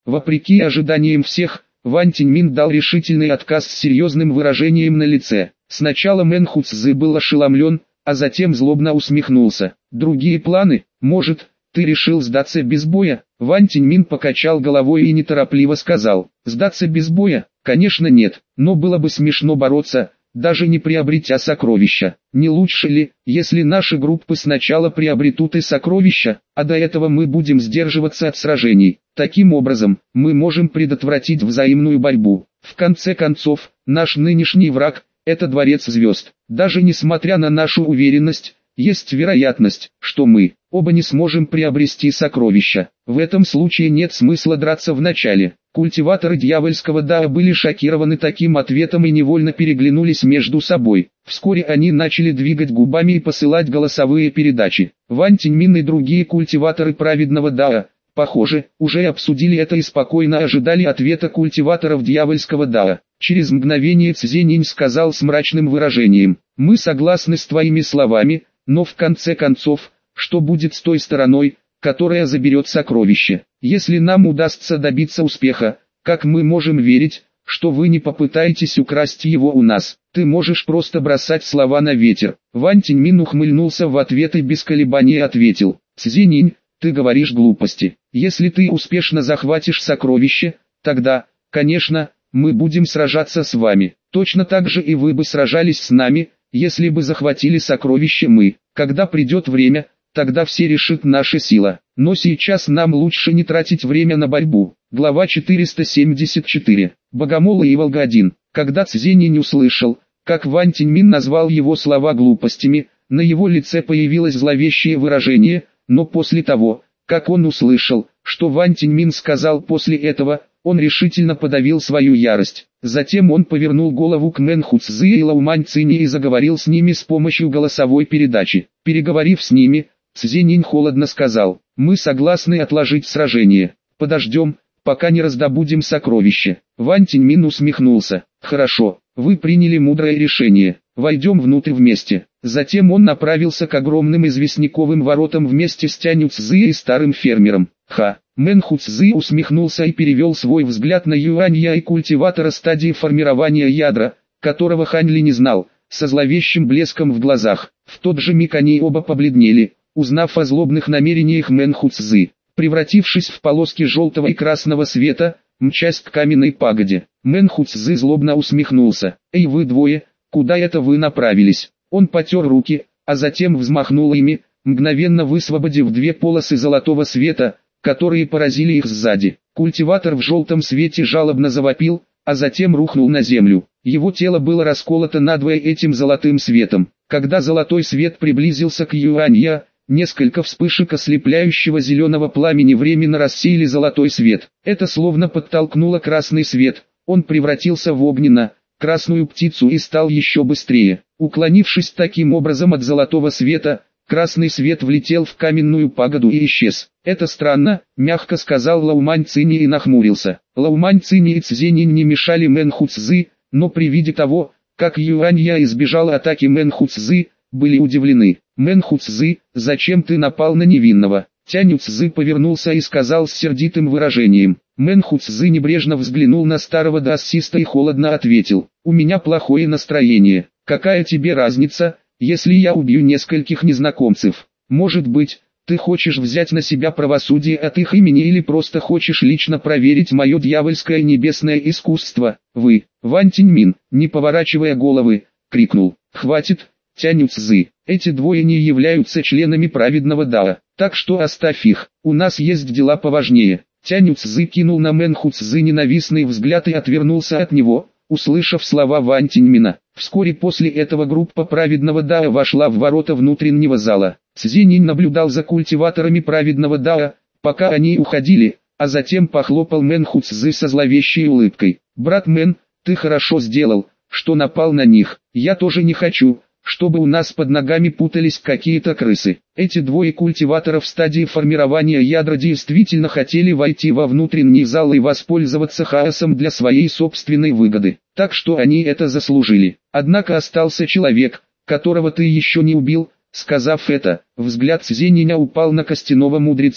Вопреки ожиданиям всех, Ван Тиньмин дал решительный отказ с серьезным выражением на лице. Сначала Мэн Хуцзы был ошеломлен, а затем злобно усмехнулся. «Другие планы? Может, ты решил сдаться без боя?» Ван Тиньмин покачал головой и неторопливо сказал: «Сдаться без боя? Конечно нет, но было бы смешно бороться, даже не приобретя сокровища. Не лучше ли, если наши группы сначала приобретут и сокровища, а до этого мы будем сдерживаться от сражений? Таким образом, мы можем предотвратить взаимную борьбу. В конце концов, наш нынешний враг – это Дворец Звезд. Даже несмотря на нашу уверенность, есть вероятность, что мы оба не сможем приобрести сокровища. В этом случае нет смысла драться в начале». Культиваторы дьявольского Дао были шокированы таким ответом и невольно переглянулись между собой. Вскоре они начали двигать губами и посылать голосовые передачи. Ван Тиньмин и другие культиваторы праведного Дао, похоже, уже обсудили это и спокойно ожидали ответа культиваторов дьявольского Дао. Через мгновение Цзинь сказал с мрачным выражением: «Мы согласны с твоими словами, но в конце концов, что будет с той стороной, которая заберет сокровище? Если нам удастся добиться успеха, как мы можем верить, что вы не попытаетесь украсть его у нас? Ты можешь просто бросать слова на ветер». Ван Тиньмин ухмыльнулся в ответ и без колебаний ответил: «Цзинь, ты говоришь глупости. Если ты успешно захватишь сокровище, тогда, конечно, мы будем сражаться с вами. Точно так же и вы бы сражались с нами, если бы захватили сокровище мы. Когда придет время, тогда все решит наша сила. Но сейчас нам лучше не тратить время на борьбу». Глава 474. Богомолы и Волга-1. Когда Цзинь не услышал, как Ван Тиньмин назвал его слова глупостями, на его лице появилось зловещее выражение, но после того, как он услышал, что Ван Тиньмин сказал после этого, он решительно подавил свою ярость. Затем он повернул голову к Мэн Хуцзы и Лаумань Цинь и заговорил с ними с помощью голосовой передачи. Переговорив с ними, Цзинь холодно сказал: «Мы согласны отложить сражение. Подождем, пока не раздобудем сокровище». Ван Тиньмин усмехнулся: «Хорошо, вы приняли мудрое решение. Войдем внутрь вместе». Затем он направился к огромным известняковым воротам вместе с Тянь Цзы и старым фермером. Мэн Хуцзы усмехнулся и перевел свой взгляд на Юанья и культиватора стадии формирования ядра, которого Хань Ли не знал, со зловещим блеском в глазах. В тот же миг они оба побледнели, узнав о злобных намерениях Мэн Хуцзы. Превратившись в полоски желтого и красного света, мчась к каменной пагоде, Мэн Хуцзы злобно усмехнулся: «Эй вы двое, куда это вы направились?» Он потер руки, а затем взмахнул ими, мгновенно высвободив две полосы золотого света, которые поразили их сзади. Культиватор в желтом свете жалобно завопил, а затем рухнул на землю. Его тело было расколото надвое этим золотым светом. Когда золотой свет приблизился к Юанья, несколько вспышек ослепляющего зеленого пламени временно рассеяли золотой свет. Это словно подтолкнуло красный свет. Он превратился в огненно-красную птицу и стал еще быстрее. Уклонившись таким образом от золотого света, красный свет влетел в каменную пагоду и исчез. «Это странно», — мягко сказал Лаумань Цинь и нахмурился. Лаумань Цинь и Цзинь не мешали Мэн Хуцзы, но при виде того, как Юанья избежала атаки Мэн Хуцзы, были удивлены. «Мэн Хуцзы, зачем ты напал на невинного?» Тянь Цзы повернулся и сказал с сердитым выражением. Мэн Хуцзы небрежно взглянул на старого даоссиста и холодно ответил: «У меня плохое настроение. Какая тебе разница, если я убью нескольких незнакомцев? Может быть, ты хочешь взять на себя правосудие от их имени или просто хочешь лично проверить мое дьявольское небесное искусство?» «Вы, Ван Тиньмин», не поворачивая головы, крикнул: «Хватит, Тянь Цзы, эти двое не являются членами праведного Дао, так что оставь их, у нас есть дела поважнее». Тянь Цзы кинул на Мэн Хуцзы ненавистный взгляд и отвернулся от него, услышав слова Ван Тиньмина. Вскоре после этого группа праведного Дао вошла в ворота внутреннего зала. Цзинь наблюдал за культиваторами праведного Дао, пока они уходили, а затем похлопал Мэн Хуцзы со зловещей улыбкой. «Брат Мэн, ты хорошо сделал, что напал на них. Я тоже не хочу, чтобы у нас под ногами путались какие-то крысы». Эти двое культиваторов в стадии формирования ядра действительно хотели войти во внутренний зал и воспользоваться хаосом для своей собственной выгоды, так что они это заслужили. Однако остался человек, которого ты еще не убил. Сказав это, взгляд Цзиня упал на костяного мудреца.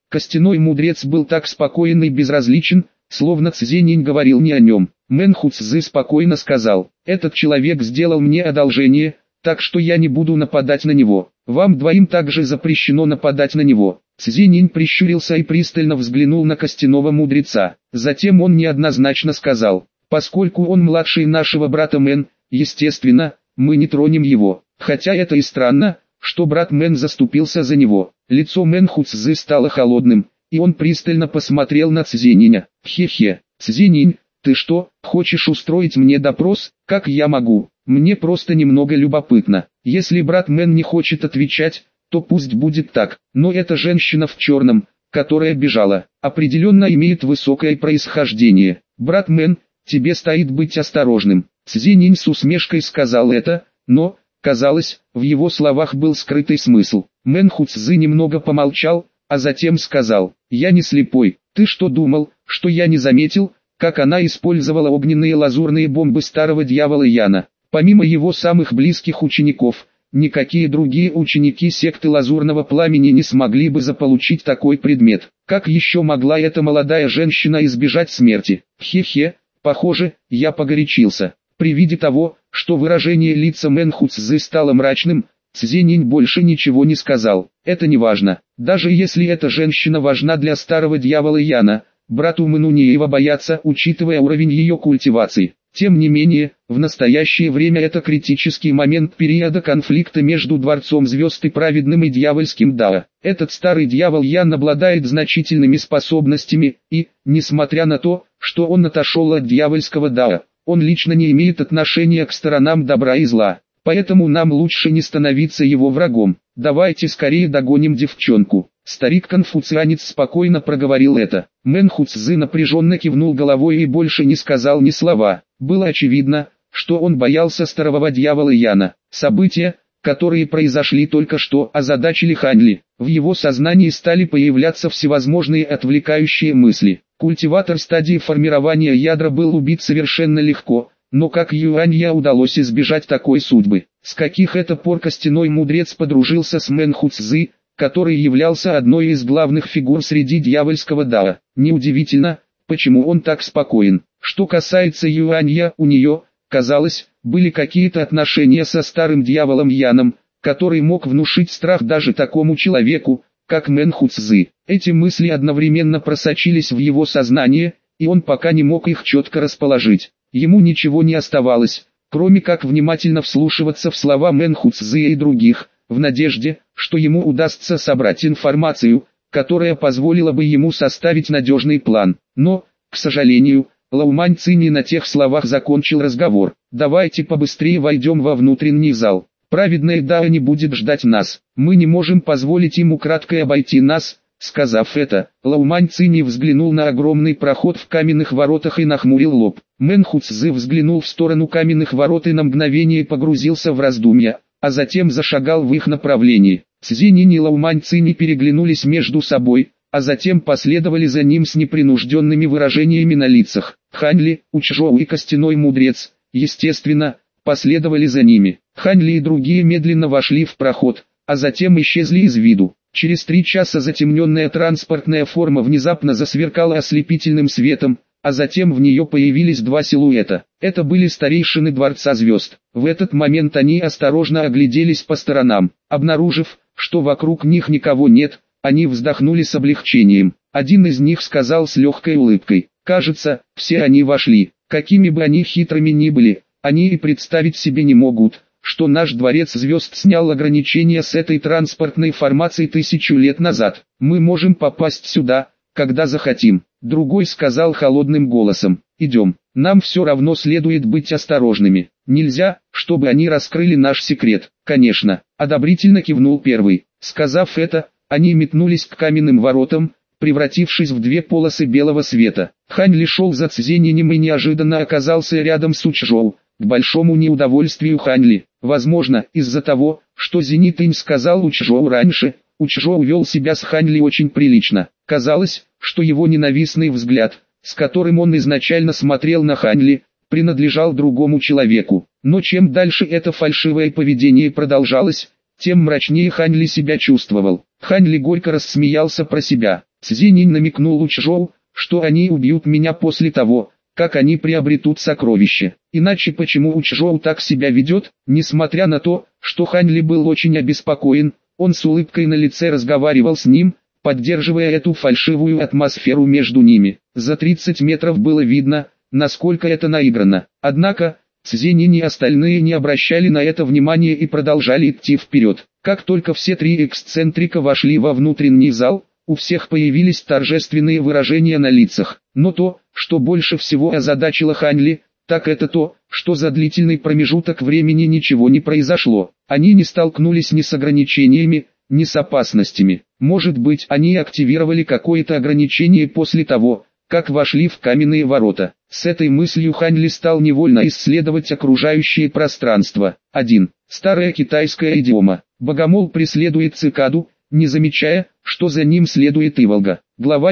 Костяной мудрец был так спокоен и безразличен, словно Цзинь говорил не о нем. Мэн Хуцзы спокойно сказал: «Этот человек сделал мне одолжение, так что я не буду нападать на него. Вам двоим также запрещено нападать на него». Цзинь прищурился и пристально взглянул на костяного мудреца. Затем он неоднозначно сказал: «Поскольку он младший нашего брата Мэн, естественно, мы не тронем его. Хотя это и странно, что брат Мэн заступился за него». Лицо Мэн Хуцзы стало холодным, и он пристально посмотрел на Цзининя. «Хе-хе, Цзинь, ты что, хочешь устроить мне допрос? Как я могу? Мне просто немного любопытно. Если брат Мэн не хочет отвечать, то пусть будет так. Но эта женщина в черном, которая бежала, определенно имеет высокое происхождение. Брат Мэн, тебе стоит быть осторожным». Цзинь с усмешкой сказал это, но, казалось, в его словах был скрытый смысл. Мэн Хуцзы немного помолчал, а затем сказал: «Я не слепой. Ты что думал, что я не заметил, как она использовала огненные лазурные бомбы старого дьявола Яна? Помимо его самых близких учеников, никакие другие ученики секты Лазурного Пламени не смогли бы заполучить такой предмет. Как еще могла эта молодая женщина избежать смерти? Хе-хе, похоже, я погорячился». При виде того, что выражение лица Мэн Хуцзы стало мрачным, Цзинь больше ничего не сказал. «Это не важно. Даже если эта женщина важна для старого дьявола Яна, брату Мэну не его бояться, учитывая уровень ее культивации. Тем не менее, в настоящее время это критический момент периода конфликта между Дворцом Звезд и праведным и дьявольским Дао. Этот старый дьявол Ян обладает значительными способностями, и, несмотря на то, что он отошел от дьявольского Дао, он лично не имеет отношения к сторонам добра и зла. Поэтому нам лучше не становиться его врагом. Давайте скорее догоним девчонку». Старик-конфуцианец спокойно проговорил это. Мэн Хуцзы напряженно кивнул головой и больше не сказал ни слова. Было очевидно, что он боялся старого дьявола Яна. События, которые произошли только что, озадачили Хань Ли. В его сознании стали появляться всевозможные отвлекающие мысли. Культиватор стадии формирования ядра был убит совершенно легко, но как Юанья удалось избежать такой судьбы? С каких это пор костяной мудрец подружился с Мэн Хуцзы, который являлся одной из главных фигур среди дьявольского Дао? Неудивительно, почему он так спокоен. Что касается Юанья, у нее, казалось, были какие-то отношения со старым дьяволом Яном, который мог внушить страх даже такому человеку, как Мэн Хуцзы. Эти мысли одновременно просочились в его сознание, и он пока не мог их четко расположить. Ему ничего не оставалось, кроме как внимательно вслушиваться в слова Мэн Хуцзы и других, в надежде, что ему удастся собрать информацию, которая позволила бы ему составить надежный план. Но, к сожалению, Лаумань Цинь на тех словах закончил разговор. «Давайте побыстрее войдем во внутренний зал. Праведная Дао не будет ждать нас. Мы не можем позволить ему кратко обойти нас». Сказав это, Лаумань Цинь взглянул на огромный проход в каменных воротах и нахмурил лоб. Мэн Хуцзы взглянул в сторону каменных ворот и на мгновение погрузился в раздумья, а затем зашагал в их направлении. Цзинь и Лаумань Цинь переглянулись между собой, а затем последовали за ним с непринужденными выражениями на лицах. Хань Ли, Учжоу и Костяной мудрец, естественно, последовали за ними. Хань Ли и другие медленно вошли в проход, а затем исчезли из виду. Через 3 часа затемненная транспортная форма внезапно засверкала ослепительным светом, а затем в нее появились 2 силуэта. Это были старейшины Дворца Звезд. В этот момент они осторожно огляделись по сторонам. Обнаружив, что вокруг них никого нет, они вздохнули с облегчением. Один из них сказал с легкой улыбкой: «Кажется, все они вошли. Какими бы они хитрыми ни были, они и представить себе не могут, что наш Дворец Звезд снял ограничения с этой транспортной формацией 1000 лет назад. Мы можем попасть сюда, когда захотим». Другой сказал холодным голосом: «Идем, нам все равно следует быть осторожными. Нельзя, чтобы они раскрыли наш секрет». «Конечно», — одобрительно кивнул первый. Сказав это, они метнулись к каменным воротам, превратившись в 2 полосы белого света. Хань Ли шел за Цзининем и неожиданно оказался рядом с Учжоу, к большому неудовольствию Хань Ли. Возможно, из-за того, что Зенит-инь сказал Учжоу раньше, Учжоу вел себя с Хань Ли очень прилично. Казалось, что его ненавистный взгляд, с которым он изначально смотрел на Хань Ли, принадлежал другому человеку. Но чем дальше это фальшивое поведение продолжалось, тем мрачнее Хань Ли себя чувствовал. Хань Ли горько рассмеялся про себя. Цзинин намекнул Учжоу, что они убьют меня после того, как они приобретут сокровище. Иначе почему Учжоу так себя ведет? Несмотря на то, что Хань Ли был очень обеспокоен, он с улыбкой на лице разговаривал с ним, поддерживая эту фальшивую атмосферу между ними. За 30 метров было видно, насколько это наиграно. Однако, Цзинин и остальные не обращали на это внимания и продолжали идти вперед. Как только все три эксцентрика вошли во внутренний зал, у всех появились торжественные выражения на лицах. Но то, что больше всего озадачило Хань Ли, так это то, что за длительный промежуток времени ничего не произошло. Они не столкнулись ни с ограничениями, ни с опасностями. Может быть, они активировали какое-то ограничение после того, как вошли в каменные ворота. С этой мыслью Хань Ли стал невольно исследовать окружающее пространство. 1. Старая китайская идиома. Богомол преследует цикаду, не замечая, что за ним следует иволга. Глава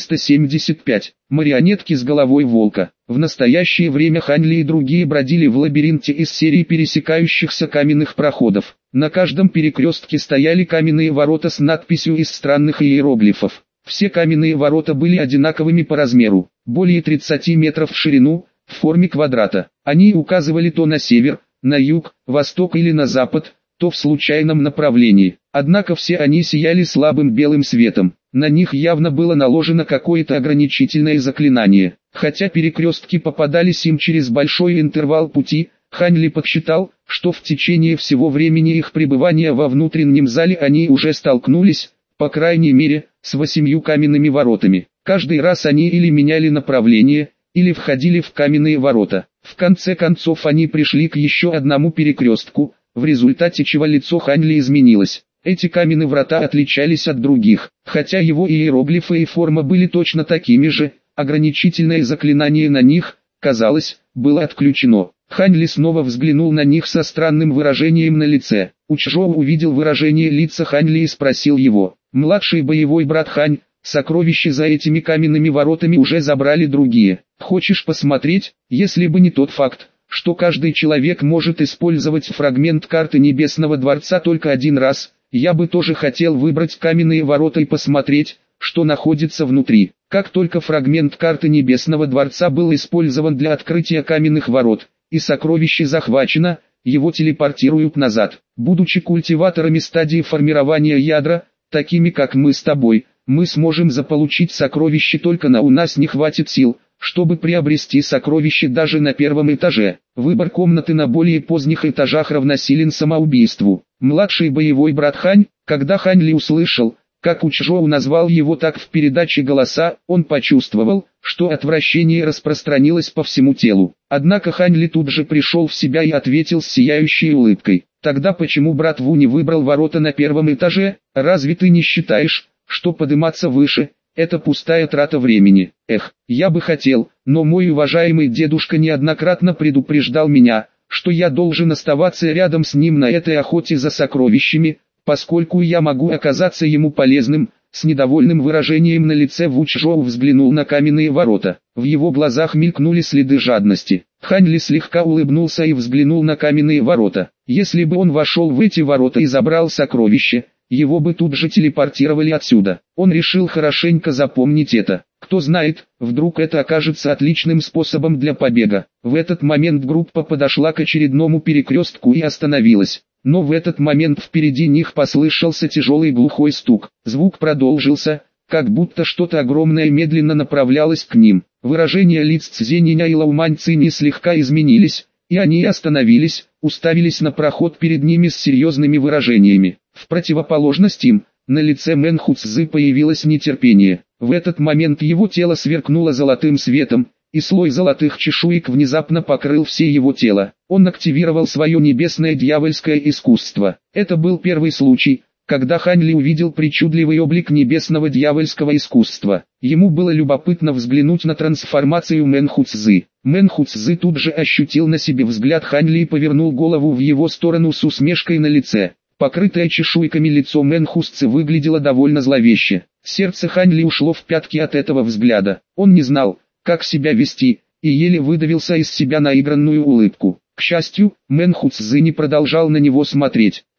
475. Марионетки с головой волка. В настоящее время Хань Ли и другие бродили в лабиринте из серии пересекающихся каменных проходов. На каждом перекрестке стояли каменные ворота с надписью из странных иероглифов. Все каменные ворота были одинаковыми по размеру, более 30 метров в ширину, в форме квадрата. Они указывали то на север, на юг, восток или на запад, то в случайном направлении. Однако все они сияли слабым белым светом. На них явно было наложено какое-то ограничительное заклинание. Хотя перекрестки попадались им через большой интервал пути, Хань Ли подсчитал, что в течение всего времени их пребывания во внутреннем зале они уже столкнулись, по крайней мере, с 8 каменными воротами. Каждый раз они или меняли направление, или входили в каменные ворота. В конце концов они пришли к еще одному перекрестку, в результате чего лицо Хань Ли изменилось. Эти каменные врата отличались от других, хотя его иероглифы и форма были точно такими же, ограничительное заклинание на них, казалось, было отключено. Хань Ли снова взглянул на них со странным выражением на лице. Учжоу увидел выражение лица Хань Ли и спросил его: «Младший боевой брат Хань, сокровища за этими каменными воротами уже забрали другие. Хочешь посмотреть?» Если бы не тот факт, что каждый человек может использовать фрагмент карты Небесного Дворца только один раз, я бы тоже хотел выбрать каменные ворота и посмотреть, что находится внутри. Как только фрагмент карты Небесного Дворца был использован для открытия каменных ворот, и сокровище захвачено, его телепортируют назад. Будучи культиваторами стадии формирования ядра, такими как мы с тобой, мы сможем заполучить сокровище только у нас не хватит сил, чтобы приобрести сокровище даже на первом этаже. Выбор комнаты на более поздних этажах равносилен самоубийству. Младший боевой брат Хань, когда Хань Ли услышал, как Учжоу назвал его так в передаче голоса, он почувствовал, что отвращение распространилось по всему телу. Однако Хань Ли тут же пришел в себя и ответил с сияющей улыбкой: «Тогда почему брат Ву не выбрал ворота на первом этаже? Разве ты не считаешь, что подниматься выше – это пустая трата времени? Эх, я бы хотел, но мой уважаемый дедушка неоднократно предупреждал меня, что я должен оставаться рядом с ним на этой охоте за сокровищами, поскольку я могу оказаться ему полезным». С недовольным выражением на лице Ву Чжоу взглянул на каменные ворота. В его глазах мелькнули следы жадности. Хань Ли слегка улыбнулся и взглянул на каменные ворота. Если бы он вошел в эти ворота и забрал сокровище, его бы тут же телепортировали отсюда. Он решил хорошенько запомнить это. Кто знает, вдруг это окажется отличным способом для побега. В этот момент группа подошла к очередному перекрестку и остановилась. Но в этот момент впереди них послышался тяжелый глухой стук. Звук продолжился, как будто что-то огромное медленно направлялось к ним. Выражения лиц Цзениня и Лаумань Цини слегка изменились, и они остановились, уставились на проход перед ними с серьезными выражениями. В противоположность им, на лице Мэн Хуцзы появилось нетерпение. В этот момент его тело сверкнуло золотым светом, и слой золотых чешуек внезапно покрыл все его тело. Он активировал свое небесное дьявольское искусство. Это был первый случай, когда Хань Ли увидел причудливый облик небесного дьявольского искусства. Ему было любопытно взглянуть на трансформацию Мэн Хуцзы. Мэн Хуцзы тут же ощутил на себе взгляд Хань Ли и повернул голову в его сторону с усмешкой на лице. Покрытое чешуйками лицо Мэн Хуцзы выглядело довольно зловеще. Сердце Хань Ли ушло в пятки от этого взгляда. Он не знал, как себя вести, и еле выдавился из себя наигранную улыбку. К счастью, Мэн Хуцзы не продолжал на него смотреть.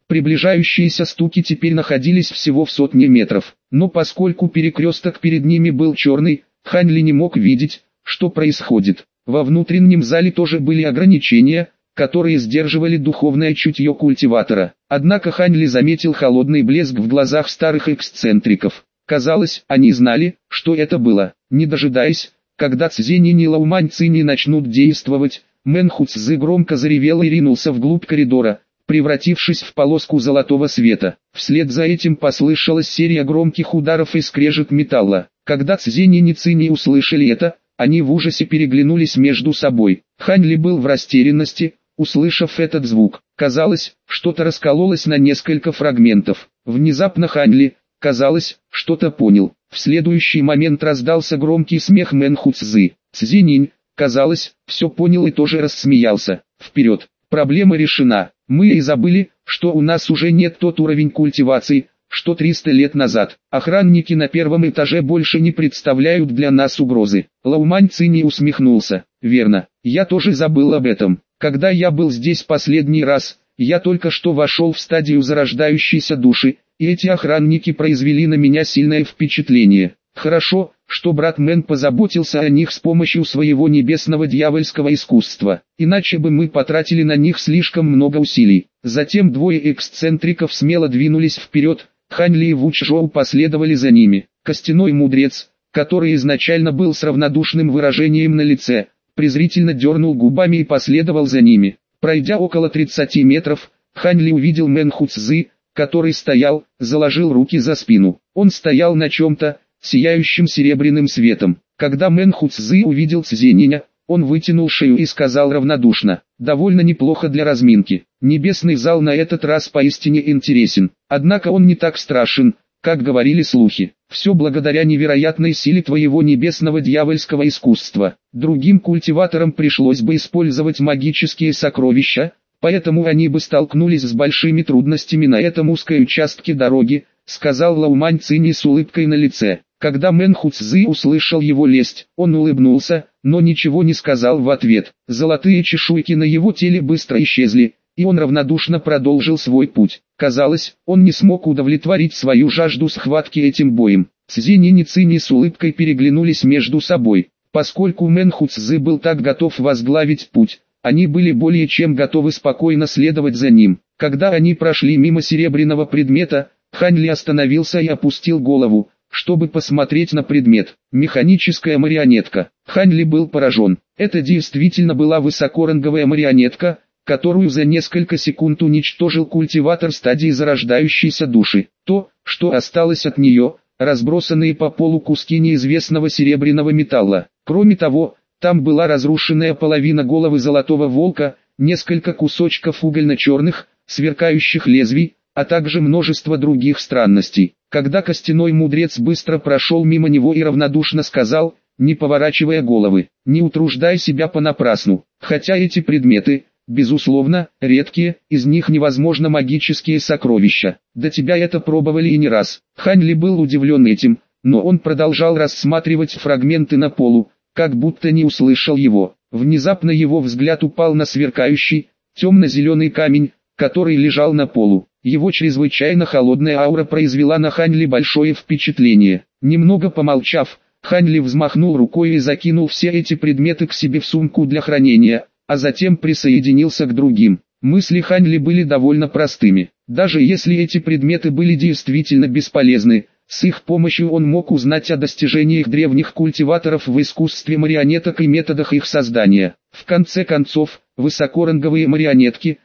Приближающиеся стуки теперь находились всего в сотне метров, но поскольку перекресток перед ними был черный, Хань Ли не мог видеть, что происходит. Во внутреннем зале тоже были ограничения, которые сдерживали духовное чутье культиватора. Однако Хань Ли заметил холодный блеск в глазах старых эксцентриков. Казалось, они знали, что это было. Не дожидаясь, когда Цзинь и Лаумань Цинь начнут действовать, Мэн Хуцзы громко заревел и ринулся вглубь коридора, превратившись в полоску золотого света. Вслед за этим послышалась серия громких ударов и скрежет металла. Когда Цзинь и Цинь услышали это, они в ужасе переглянулись между собой. Хань Ли был в растерянности, услышав этот звук. Казалось, что-то раскололось на несколько фрагментов. Внезапно Хань Ли, казалось, что-то понял. В следующий момент раздался громкий смех Мэн Хуцзы. Цзинь, казалось, все понял и тоже рассмеялся. Вперед, проблема решена. Мы и забыли, что у нас уже нет тот уровень культивации, что 300 лет назад. Охранники на первом этаже больше не представляют для нас угрозы. Лаумань Цинь усмехнулся. Верно, я тоже забыл об этом. Когда я был здесь последний раз, я только что вошел в стадию зарождающейся души, и эти охранники произвели на меня сильное впечатление. Хорошо, что брат Мэн позаботился о них с помощью своего небесного дьявольского искусства, иначе бы мы потратили на них слишком много усилий. Затем двое эксцентриков смело двинулись вперед, Хань Ли и Ву Чжоу последовали за ними. Костяной мудрец, который изначально был с равнодушным выражением на лице, презрительно дернул губами и последовал за ними. Пройдя около 30 метров, Хань Ли увидел Мэн Хуцзы, который стоял, заложил руки за спину. Он стоял на чем-то, сияющим серебряным светом. Когда Мэн Хуцзы увидел Цзининя, он вытянул шею и сказал равнодушно: «Довольно неплохо для разминки. Небесный зал на этот раз поистине интересен, однако он не так страшен, как говорили слухи. Все благодаря невероятной силе твоего небесного дьявольского искусства. Другим культиваторам пришлось бы использовать магические сокровища, поэтому они бы столкнулись с большими трудностями на этом узкой участке дороги», сказал Лаумань Цинь с улыбкой на лице. Когда Мэн Хуцзы услышал его лесть, он улыбнулся, но ничего не сказал в ответ. Золотые чешуйки на его теле быстро исчезли, и он равнодушно продолжил свой путь. Казалось, он не смог удовлетворить свою жажду схватки этим боем. Цзинь и Цинь с улыбкой переглянулись между собой. Поскольку Мэн Хуцзы был так готов возглавить путь, они были более чем готовы спокойно следовать за ним. Когда они прошли мимо серебряного предмета, Хань Ли остановился и опустил голову, чтобы посмотреть на предмет. Механическая марионетка. Хань Ли был поражен. Это действительно была высокоранговая марионетка, которую за несколько секунд уничтожил культиватор стадии зарождающейся души. То, что осталось от нее, разбросанные по полу куски неизвестного серебряного металла. Кроме того, там была разрушенная половина головы золотого волка, несколько кусочков угольно-черных, сверкающих лезвий, а также множество других странностей. Когда костяной мудрец быстро прошел мимо него и равнодушно сказал, не поворачивая головы: «Не утруждай себя понапрасну, хотя эти предметы, безусловно, редкие, из них невозможно магические сокровища. До тебя это пробовали и не раз». Хань Ли был удивлен этим, но он продолжал рассматривать фрагменты на полу, как будто не услышал его. Внезапно его взгляд упал на сверкающий, темно-зеленый камень, который лежал на полу. Его чрезвычайно холодная аура произвела на Хань Ли большое впечатление. Немного помолчав, Хань Ли взмахнул рукой и закинул все эти предметы к себе в сумку для хранения, а затем присоединился к другим. Мысли Хань Ли были довольно простыми. Даже если эти предметы были действительно бесполезны, с их помощью он мог узнать о достижениях древних культиваторов в искусстве марионеток и методах их создания. В конце концов, высокоранговые марионетки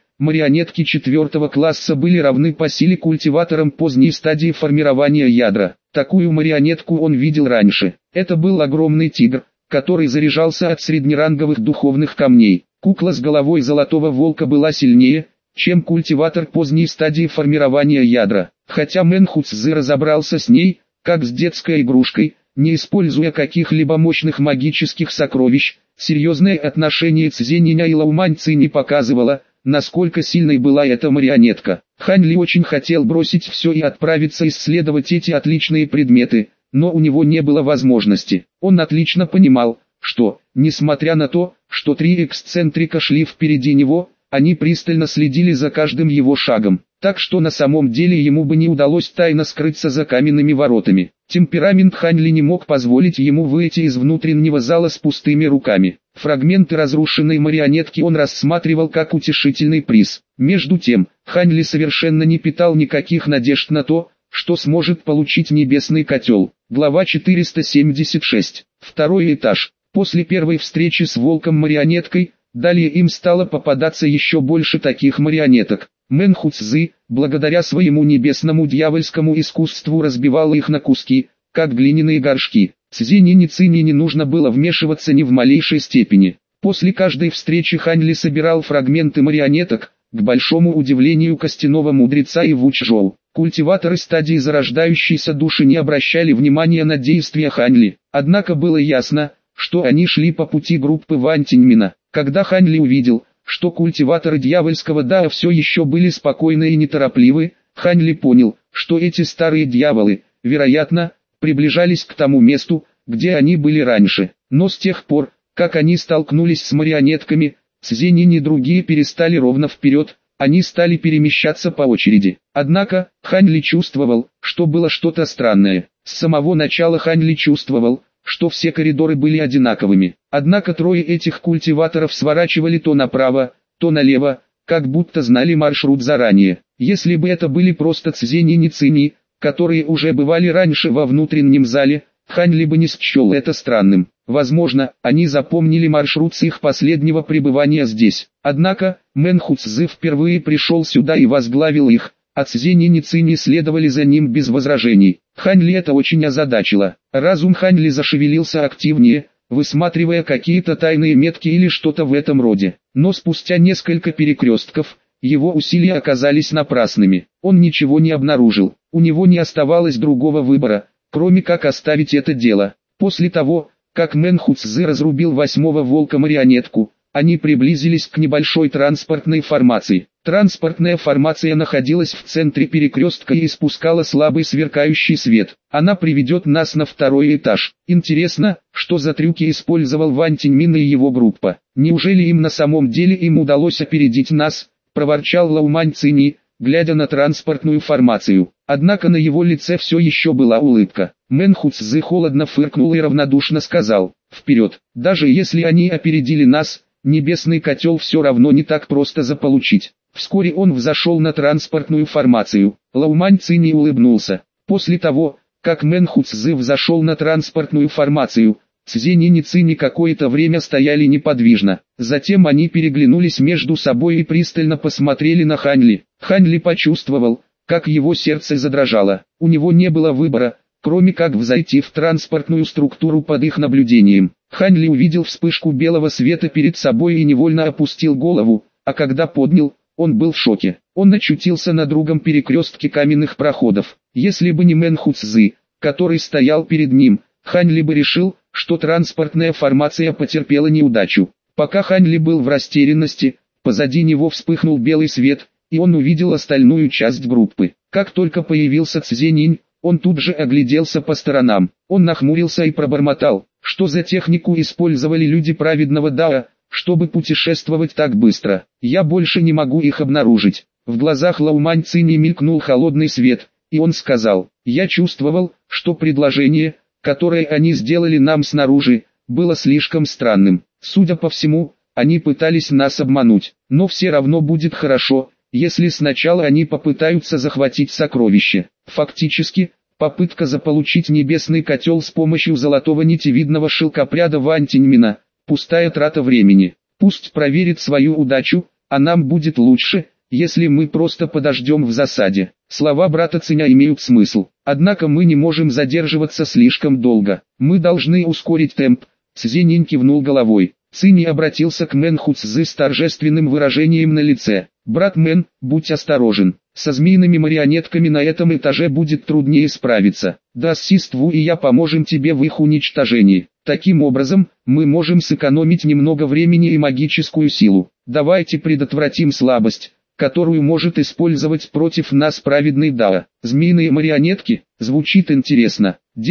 4-го класса были равны по силе культиваторам поздней стадии формирования ядра. Такую марионетку он видел раньше. Это был огромный тигр, который заряжался от среднеранговых духовных камней. Кукла с головой золотого волка была сильнее, чем культиватор поздней стадии формирования ядра. Хотя Мэн Хуцзы разобрался с ней, как с детской игрушкой, не используя каких-либо мощных магических сокровищ, серьезное отношение Цзининя и Лаумань Цинь показывало, насколько сильной была эта марионетка. Хань Ли очень хотел бросить все и отправиться исследовать эти отличные предметы, но у него не было возможности. Он отлично понимал, что, несмотря на то, что 3 эксцентрика шли впереди него, они пристально следили за каждым его шагом. так что на самом деле ему бы не удалось тайно скрыться за каменными воротами. Темперамент Хань Ли не мог позволить ему выйти из внутреннего зала с пустыми руками. Фрагменты разрушенной марионетки он рассматривал как утешительный приз. Между тем, Хань Ли совершенно не питал никаких надежд на то, что сможет получить небесный котел. Глава 476. Второй этаж. После первой встречи с волком-марионеткой, далее им стало попадаться еще больше таких марионеток. Мэн Ху Цзы, благодаря своему небесному дьявольскому искусству, разбивал их на куски, как глиняные горшки. Цзинь и Цинь не нужно было вмешиваться ни в малейшей степени. После каждой встречи Хань Ли собирал фрагменты марионеток, к большому удивлению костяного мудреца и Вучжоу. Культиваторы стадии зарождающейся души не обращали внимания на действия Хань Ли. Однако было ясно, что они шли по пути группы Ван Тиньмина. Когда Хань Ли увидел, что культиваторы дьявольского Дао все еще были спокойны и неторопливы, Хань Ли понял, что эти старые дьяволы, вероятно, приближались к тому месту, где они были раньше. Но с тех пор, как они столкнулись с марионетками, Цзинь и другие перестали ровно вперед, они стали перемещаться по очереди. Однако, Хань Ли чувствовал, что было что-то странное. С самого начала Хань Ли чувствовал, что все коридоры были одинаковыми. Однако трое этих культиваторов сворачивали то направо, то налево, как будто знали маршрут заранее. Если бы это были просто Цзинь и Цинь, которые уже бывали раньше во внутреннем зале, Хань Ли бы не счел это странным. Возможно, они запомнили маршрут с их последнего пребывания здесь. Однако, Мэн Ху Цзы впервые пришел сюда и возглавил их, а Цзинь и Цинь следовали за ним без возражений. Хань Ли это очень озадачило. Разум Хань Ли зашевелился активнее, высматривая какие-то тайные метки или что-то в этом роде. Но спустя несколько перекрестков, его усилия оказались напрасными. Он ничего не обнаружил. У него не оставалось другого выбора, кроме как оставить это дело. После того, как Мэн Ху Цзы разрубил 8-го волка-марионетку, они приблизились к небольшой транспортной формации. Транспортная формация находилась в центре перекрестка и испускала слабый сверкающий свет. Она приведет нас на второй этаж. Интересно, что за трюки использовал Ван Тиньмин и его группа. Неужели им на самом деле удалось опередить нас, проворчал Лаумань Цинь, глядя на транспортную формацию. Однако на его лице все еще была улыбка. Мэн Ху Цзы холодно фыркнул и равнодушно сказал: «Вперед! Даже если они опередили нас, небесный котел все равно не так просто заполучить». Вскоре он взошел на транспортную формацию. Лаумань Цинь улыбнулся. После того, как Мэн Ху Цзы взошел на транспортную формацию, Цзинь и Цинь какое-то время стояли неподвижно. Затем они переглянулись между собой и пристально посмотрели на Хань Ли. Хань Ли почувствовал, как его сердце задрожало. У него не было выбора, кроме как взойти в транспортную структуру под их наблюдением. Хань Ли увидел вспышку белого света перед собой и невольно опустил голову, а когда поднял, он был в шоке. Он очутился на другом перекрестке каменных проходов. Если бы не Мэн Ху Цзы, который стоял перед ним, Хань Ли бы решил, что транспортная формация потерпела неудачу. Пока Хань Ли был в растерянности, позади него вспыхнул белый свет, и он увидел остальную часть группы. Как только появился Цзинь, он тут же огляделся по сторонам. Он нахмурился и пробормотал: «Что за технику использовали люди праведного Дао, чтобы путешествовать так быстро? Я больше не могу их обнаружить». В глазах Лаумань Цинь мелькнул холодный свет, и он сказал: «Я чувствовал, что предложение, которое они сделали нам снаружи, было слишком странным. Судя по всему, они пытались нас обмануть. Но все равно будет хорошо, если сначала они попытаются захватить сокровище». Фактически, попытка заполучить небесный котел с помощью золотого нитевидного шелкопряда Ван Тиньмина – пустая трата времени. Пусть проверит свою удачу, а нам будет лучше, если мы просто подождем в засаде. Слова брата Циня имеют смысл. Однако мы не можем задерживаться слишком долго. Мы должны ускорить темп. Цзинь кивнул головой. Цинь обратился к Мэн Ху Цзы с торжественным выражением на лице. «Брат Мэн, будь осторожен. Со змеиными марионетками на этом этаже будет труднее справиться. Да Систву и я поможем тебе в их уничтожении. Таким образом, мы можем сэкономить немного времени и магическую силу. Давайте предотвратим слабость, которую может использовать против нас праведный Дао». Змеиные марионетки, звучит интересно. «Делай,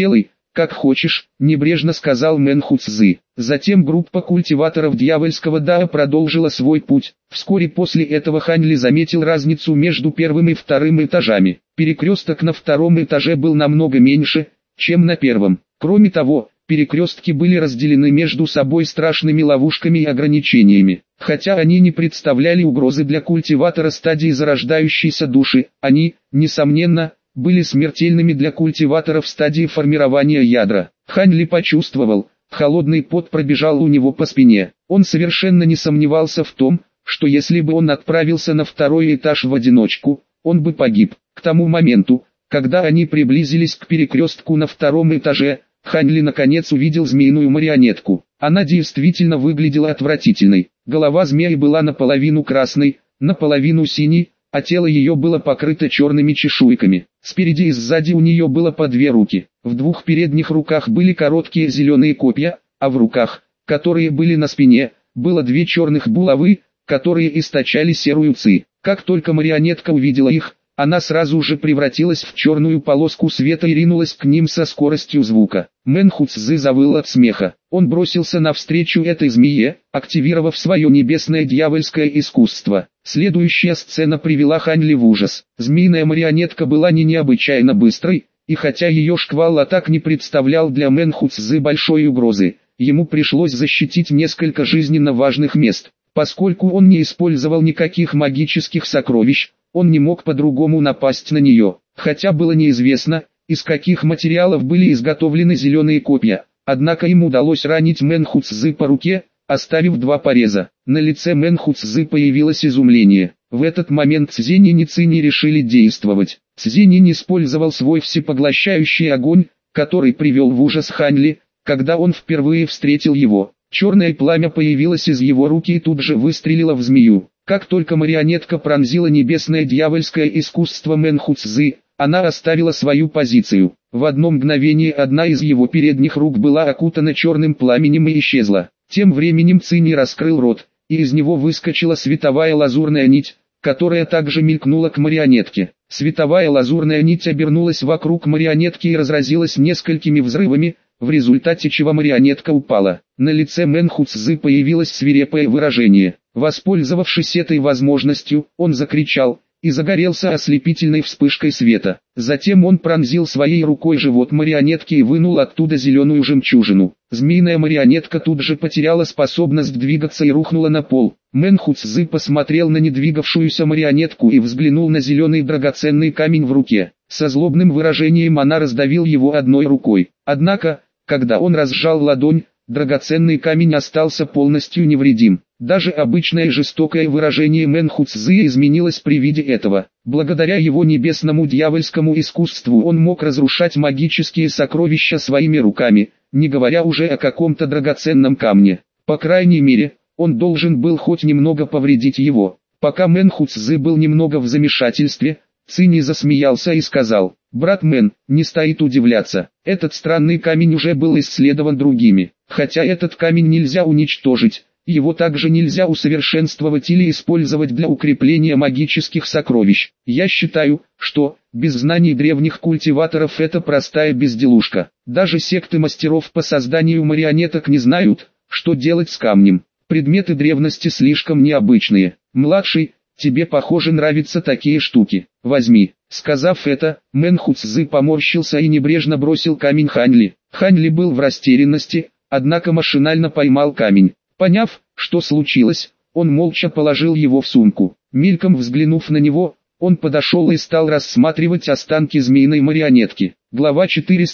«Как хочешь», — небрежно сказал Мэн Хуцзы. Затем группа культиваторов дьявольского Дао продолжила свой путь. Вскоре после этого Хань Ли заметил разницу между первым и вторым этажами. Перекресток на втором этаже был намного меньше, чем на первом. Кроме того, перекрестки были разделены между собой страшными ловушками и ограничениями. Хотя они не представляли угрозы для культиватора стадии зарождающейся души, они, несомненно, были смертельными для культиваторов стадии формирования ядра. Хань Ли почувствовал, холодный пот пробежал у него по спине. Он совершенно не сомневался в том, что если бы он отправился на второй этаж в одиночку, он бы погиб. К тому моменту, когда они приблизились к перекрестку на втором этаже, Хань Ли наконец увидел змеиную марионетку. Она действительно выглядела отвратительной. Голова змеи была наполовину красной, наполовину синей, а тело ее было покрыто черными чешуйками. Спереди и сзади у нее было по две руки. В двух передних руках были короткие зеленые копья, а в руках, которые были на спине, было две черных булавы, которые источали серую ци. Как только марионетка увидела их, она сразу же превратилась в черную полоску света и ринулась к ним со скоростью звука. Мэн Хуцзы завыл от смеха. Он бросился навстречу этой змее, активировав свое небесное дьявольское искусство. Следующая сцена привела Хань Ли в ужас. Змеиная марионетка была необычайно быстрой, и хотя ее шквал атак не представлял для Мэн Хуцзы большой угрозы, ему пришлось защитить несколько жизненно важных мест. Поскольку он не использовал никаких магических сокровищ, он не мог по-другому напасть на нее. Хотя было неизвестно, из каких материалов были изготовлены зеленые копья, однако им удалось ранить Мэн Хуцзы по руке, оставив два пореза. На лице Мэн Хуцзы появилось изумление. В этот момент Цзиньнин и Цинь решили действовать. Цзиньнин использовал свой всепоглощающий огонь, который привел в ужас Хань Ли, когда он впервые встретил его. Черное пламя появилось из его руки и тут же выстрелило в змею. Как только марионетка пронзила небесное дьявольское искусство Мэн Хуцзы, она оставила свою позицию. В одно мгновение одна из его передних рук была окутана черным пламенем и исчезла. Тем временем Цинь раскрыл рот, и из него выскочила световая лазурная нить, которая также мелькнула к марионетке. Световая лазурная нить обернулась вокруг марионетки и разразилась несколькими взрывами, в результате чего марионетка упала. На лице Мэн Хуцзы появилось свирепое выражение. Воспользовавшись этой возможностью, он закричал и загорелся ослепительной вспышкой света. Затем он пронзил своей рукой живот марионетки и вынул оттуда зеленую жемчужину. Змеиная марионетка тут же потеряла способность двигаться и рухнула на пол. Мэн Хуцзы посмотрел на недвигавшуюся марионетку и взглянул на зеленый драгоценный камень в руке. Со злобным выражением она раздавил его одной рукой. Однако, когда он разжал ладонь, драгоценный камень остался полностью невредим. Даже обычное жестокое выражение Мэн Хуцзы изменилось при виде этого. Благодаря его небесному дьявольскому искусству он мог разрушать магические сокровища своими руками, не говоря уже о каком-то драгоценном камне. По крайней мере, он должен был хоть немного повредить его. Пока Мэн Хуцзы был немного в замешательстве, Цинь засмеялся и сказал: «Брат Мэн, не стоит удивляться, этот странный камень уже был исследован другими. Хотя этот камень нельзя уничтожить, его также нельзя усовершенствовать или использовать для укрепления магических сокровищ. Я считаю, что, без знаний древних культиваторов это простая безделушка. Даже секты мастеров по созданию марионеток не знают, что делать с камнем. Предметы древности слишком необычные. Младший, тебе, похоже, нравятся такие штуки. Возьми». Сказав это, Мэн Хуцзы поморщился и небрежно бросил камень Хань Ли. Хань Ли был в растерянности, однако машинально поймал камень. Поняв, что случилось, он молча положил его в сумку. Мельком взглянув на него, он подошел и стал рассматривать останки змеиной марионетки. Глава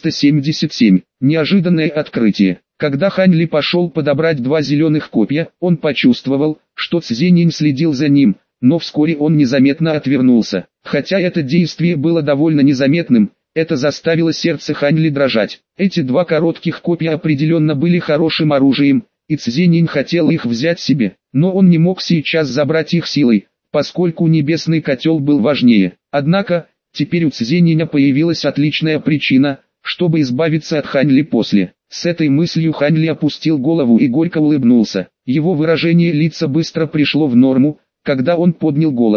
477. Неожиданное открытие. Когда Хань Ли пошел подобрать два зеленых копья, он почувствовал, что Цзиньнин следил за ним, но вскоре он незаметно отвернулся. Хотя это действие было довольно незаметным, это заставило сердце Хань Ли дрожать. Эти два коротких копья определенно были хорошим оружием, и Цзиньнин хотел их взять себе, но он не мог сейчас забрать их силой, поскольку небесный котел был важнее. Однако, теперь у Цзиньнина появилась отличная причина, чтобы избавиться от Хань Ли после. С этой мыслью Хань Ли опустил голову и горько улыбнулся. Его выражение лица быстро пришло в норму, когда он поднял голову.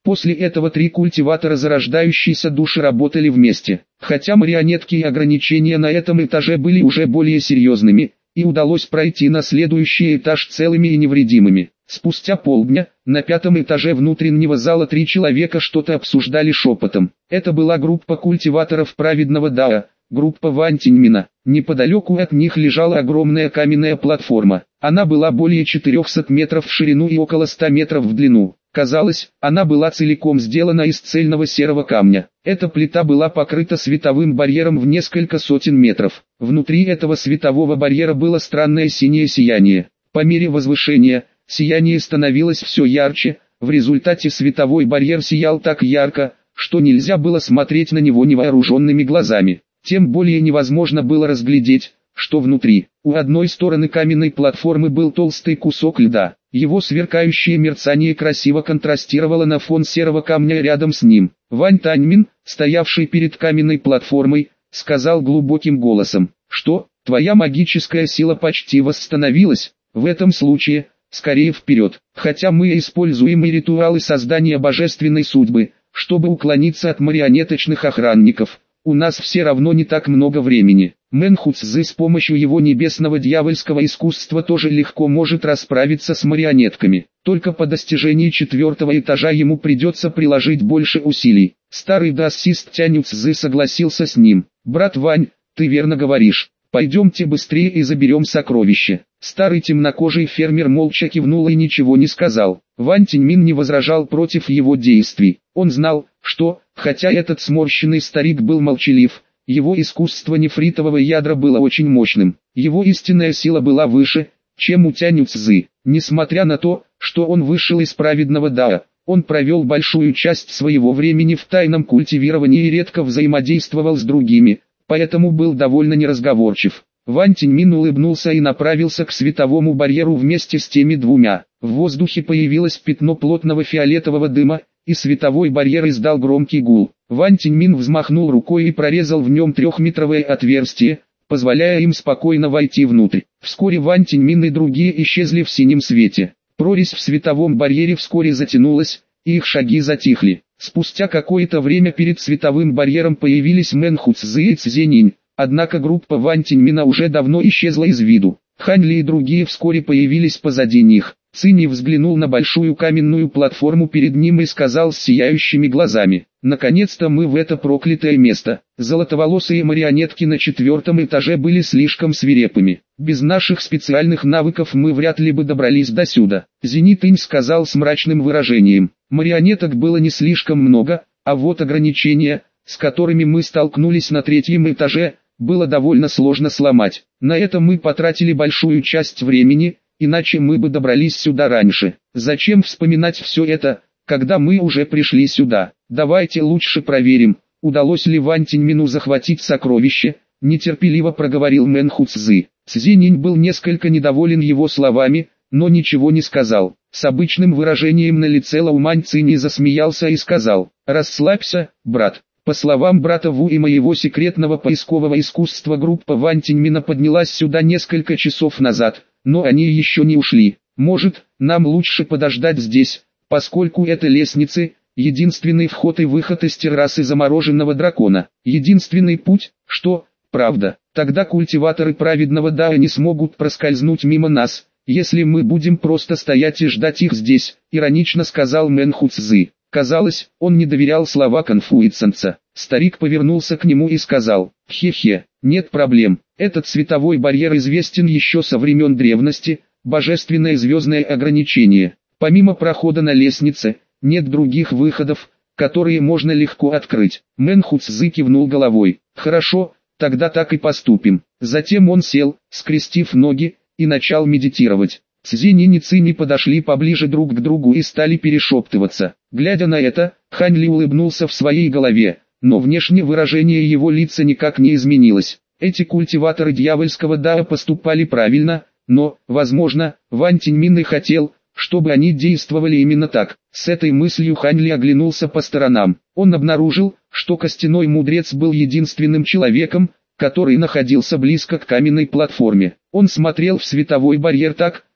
После этого 3 культиватора зарождающейся души работали вместе. Хотя марионетки и ограничения на этом этаже были уже более серьезными, и удалось пройти на следующий этаж целыми и невредимыми. Спустя полдня, на 5-м этаже внутреннего зала 3 человека что-то обсуждали шепотом. Это была группа культиваторов праведного Дао, группа Вань Тиньмина. Неподалеку от них лежала огромная каменная платформа. Она была более 400 метров в ширину и около 100 метров в длину. Казалось, она была целиком сделана из цельного серого камня. Эта плита была покрыта световым барьером в несколько сотен метров. Внутри этого светового барьера было странное синее сияние. По мере возвышения, сияние становилось все ярче, в результате световой барьер сиял так ярко, что нельзя было смотреть на него невооруженными глазами. Тем более невозможно было разглядеть, что внутри. У одной стороны каменной платформы был толстый кусок льда. Его сверкающее мерцание красиво контрастировало на фон серого камня рядом с ним. Вань Таньмин, стоявший перед каменной платформой, сказал глубоким голосом: «Что, твоя магическая сила почти восстановилась? В этом случае, скорее вперед. Хотя мы используем и ритуалы создания божественной судьбы, чтобы уклониться от марионеточных охранников, у нас все равно не так много времени». Мэн Хуцзы с помощью его небесного дьявольского искусства тоже легко может расправиться с марионетками. Только по достижении 4-го этажа ему придется приложить больше усилий. Старый даосист Тянь Цзы согласился с ним. «Брат Вань, ты верно говоришь. Пойдемте быстрее и заберем сокровище». Старый темнокожий фермер молча кивнул и ничего не сказал. Вань Тиньмин не возражал против его действий. Он знал, что, хотя этот сморщенный старик был молчалив, его искусство нефритового ядра было очень мощным. Его истинная сила была выше, чем у Тянь Цзы. Несмотря на то, что он вышел из праведного Дао, он провел большую часть своего времени в тайном культивировании и редко взаимодействовал с другими, поэтому был довольно неразговорчив. Вань Тиньмин улыбнулся и направился к световому барьеру вместе с теми двумя. В воздухе появилось пятно плотного фиолетового дыма, и световой барьер издал громкий гул. Вань Тиньмин взмахнул рукой и прорезал в нем 3-метровое отверстие, позволяя им спокойно войти внутрь. Вскоре Вань Тиньмин и другие исчезли в синем свете. Прорезь в световом барьере вскоре затянулась, и их шаги затихли. Спустя какое-то время перед световым барьером появились Мэн Хуцзы и Цзенинь, однако группа Вань Тиньмина уже давно исчезла из виду. Хань Ли и другие вскоре появились позади них. Цинь взглянул на большую каменную платформу перед ним и сказал с сияющими глазами: «Наконец-то мы в это проклятое место». Золотоволосые марионетки на 4-м этаже были слишком свирепыми. «Без наших специальных навыков мы вряд ли бы добрались до сюда», Зенит Инь сказал с мрачным выражением. Марионеток было не слишком много, а вот ограничения, с которыми мы столкнулись на 3-м этаже, было довольно сложно сломать. На это мы потратили большую часть времени, иначе мы бы добрались сюда раньше. Зачем вспоминать все это, когда мы уже пришли сюда? Давайте лучше проверим, удалось ли Вань Тиньмину захватить сокровище, нетерпеливо проговорил Мэн Хуцзы. Цзининь был несколько недоволен его словами, но ничего не сказал. С обычным выражением на лице Лаумань Цинь засмеялся и сказал: «Расслабься, брат». По словам брата Ву и моего секретного поискового искусства, группа Вань Тиньмина поднялась сюда несколько часов назад, но они еще не ушли. Может, нам лучше подождать здесь, поскольку это лестницы, единственный вход и выход из террасы замороженного дракона. Единственный путь, что, правда, тогда культиваторы праведного Дао не смогут проскользнуть мимо нас, если мы будем просто стоять и ждать их здесь, иронично сказал Мэн Хуцзы. Казалось, он не доверял слова конфуцианца. Старик повернулся к нему и сказал: «Хе-хе, нет проблем, этот световой барьер известен еще со времен древности, божественное звездное ограничение. Помимо прохода на лестнице, нет других выходов, которые можно легко открыть». Мэн Хуцзы кивнул головой. «Хорошо, тогда так и поступим». Затем он сел, скрестив ноги, и начал медитировать. Цзининь и Цинь подошли поближе друг к другу и стали перешептываться. Глядя на это, Хань Ли улыбнулся в своей голове, но внешнее выражение его лица никак не изменилось. Эти культиваторы дьявольского Дао поступали правильно, но, возможно, Вань Тиньмин и хотел, чтобы они действовали именно так. С этой мыслью Хань Ли оглянулся по сторонам. Он обнаружил, что костяной мудрец был единственным человеком, который находился близко к каменной платформе. Он смотрел в световой барьер так,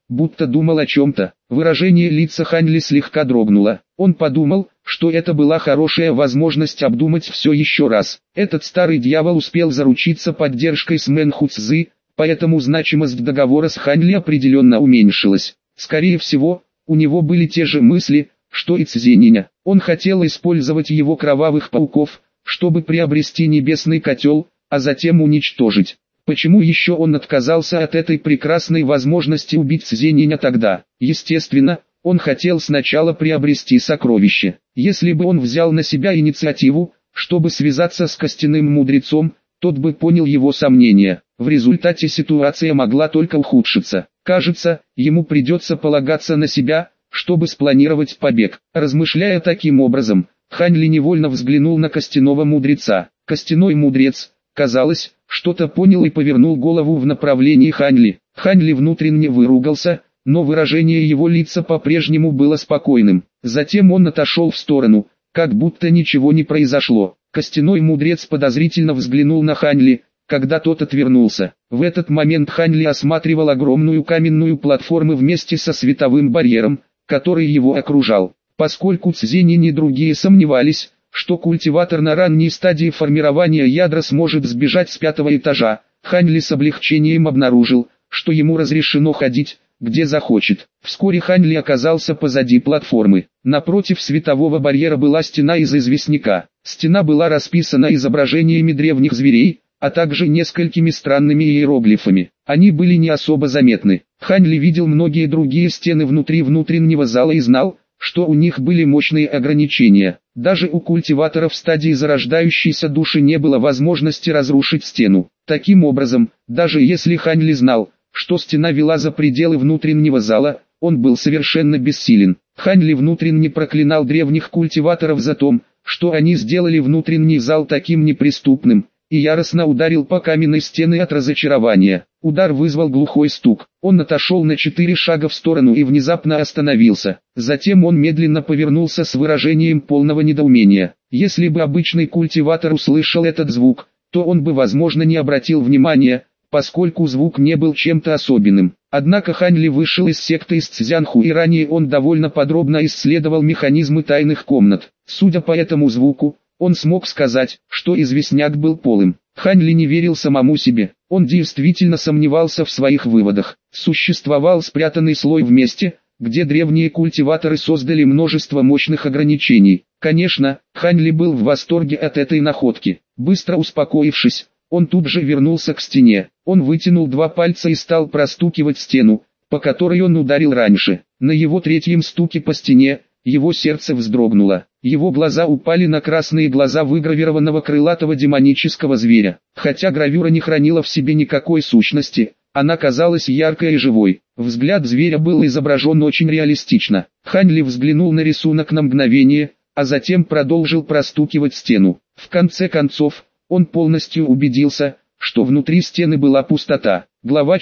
будто думал о чем-то. Выражение лица Ханли слегка дрогнуло. Он подумал, что это была хорошая возможность обдумать все еще раз. Этот старый дьявол успел заручиться поддержкой с Мэнхуцзы, поэтому значимость договора с Ханли определенно уменьшилась. Скорее всего, у него были те же мысли, что и Цзениня. Он хотел использовать его кровавых пауков, чтобы приобрести небесный котел, а затем уничтожить. Почему еще он отказался от этой прекрасной возможности убить Цзениня тогда? Естественно, он хотел сначала приобрести сокровище. Если бы он взял на себя инициативу, чтобы связаться с костяным мудрецом, тот бы понял его сомнения. В результате ситуация могла только ухудшиться. Кажется, ему придется полагаться на себя, чтобы спланировать побег. Размышляя таким образом, Ханли невольно взглянул на костяного мудреца. Костяной мудрец, казалось, что-то понял и повернул голову в направлении Ханли. Ханли внутренне выругался, но выражение его лица по-прежнему было спокойным. Затем он отошел в сторону, как будто ничего не произошло. Костяной мудрец подозрительно взглянул на Ханли, когда тот отвернулся. В этот момент Ханли осматривал огромную каменную платформу вместе со световым барьером, который его окружал. Поскольку Цзенин и другие сомневались, что культиватор на ранней стадии формирования ядра сможет сбежать с 5-го этажа, Ханли с облегчением обнаружил, что ему разрешено ходить, где захочет. Вскоре Ханли оказался позади платформы. Напротив светового барьера была стена из известняка. Стена была расписана изображениями древних зверей, а также несколькими странными иероглифами. Они были не особо заметны. Ханли видел многие другие стены внутри внутреннего зала и знал, что у них были мощные ограничения. Даже у культиваторов в стадии зарождающейся души не было возможности разрушить стену. Таким образом, даже если Ханли знал, что стена вела за пределы внутреннего зала, он был совершенно бессилен. Ханли внутренне проклинал древних культиваторов за то, что они сделали внутренний зал таким неприступным, и яростно ударил по каменной стене от разочарования. Удар вызвал глухой стук. Он отошел на 4 шага в сторону и внезапно остановился. Затем он медленно повернулся с выражением полного недоумения. Если бы обычный культиватор услышал этот звук, то он бы, возможно, не обратил внимания, поскольку звук не был чем-то особенным. Однако Ханли вышел из секты из Цзянху, и ранее он довольно подробно исследовал механизмы тайных комнат. Судя по этому звуку, он смог сказать, что известняк был полым. Ханли не верил самому себе. Он действительно сомневался в своих выводах. Существовал спрятанный слой в месте, где древние культиваторы создали множество мощных ограничений. Конечно, Ханли был в восторге от этой находки. Быстро успокоившись, он тут же вернулся к стене. Он вытянул 2 пальца и стал простукивать стену, по которой он ударил раньше. На его 3-м стуке по стене, его сердце вздрогнуло. Его глаза упали на красные глаза выгравированного крылатого демонического зверя. Хотя гравюра не хранила в себе никакой сущности, она казалась яркой и живой. Взгляд зверя был изображен очень реалистично. Ханли взглянул на рисунок на мгновение, а затем продолжил простукивать стену. В конце концов, он полностью убедился, что внутри стены была пустота. Глава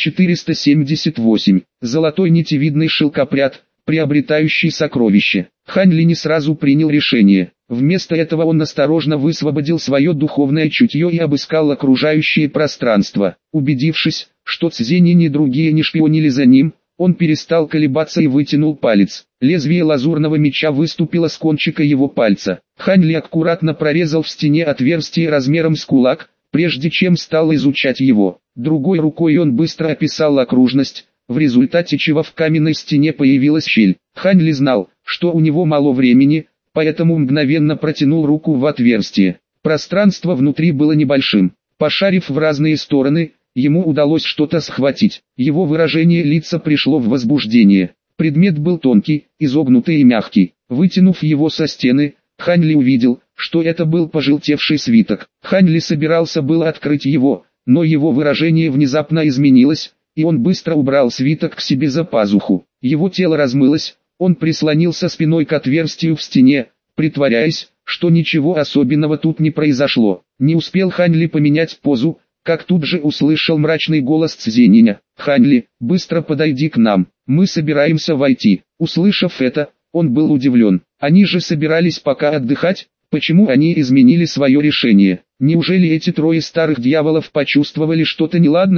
478. Золотой нитевидный шелкопряд, приобретающий сокровище. Ханли не сразу принял решение. Вместо этого он осторожно высвободил свое духовное чутье и обыскал окружающее пространство. Убедившись, что Цзенин и другие не шпионили за ним, он перестал колебаться и вытянул палец. Лезвие лазурного меча выступило с кончика его пальца. Ханли аккуратно прорезал в стене отверстие размером с кулак, прежде чем стал изучать его. Другой рукой он быстро описал окружность, в результате чего в каменной стене появилась щель. Ханли знал, что у него мало времени, поэтому мгновенно протянул руку в отверстие. Пространство внутри было небольшим. Пошарив в разные стороны, ему удалось что-то схватить. Его выражение лица пришло в возбуждение. Предмет был тонкий, изогнутый и мягкий. Вытянув его со стены, Ханли увидел, что это был пожелтевший свиток. Ханли собирался было открыть его, но его выражение внезапно изменилось, и он быстро убрал свиток к себе за пазуху. Его тело размылось, он прислонился спиной к отверстию в стене, притворяясь, что ничего особенного тут не произошло. Не успел Ханли поменять позу, как тут же услышал мрачный голос Цзениня. «Ханли, быстро подойди к нам, мы собираемся войти». Услышав это, он был удивлен. Они же собирались пока отдыхать, почему они изменили свое решение? Неужели эти 3 старых дьяволов почувствовали что-то неладное?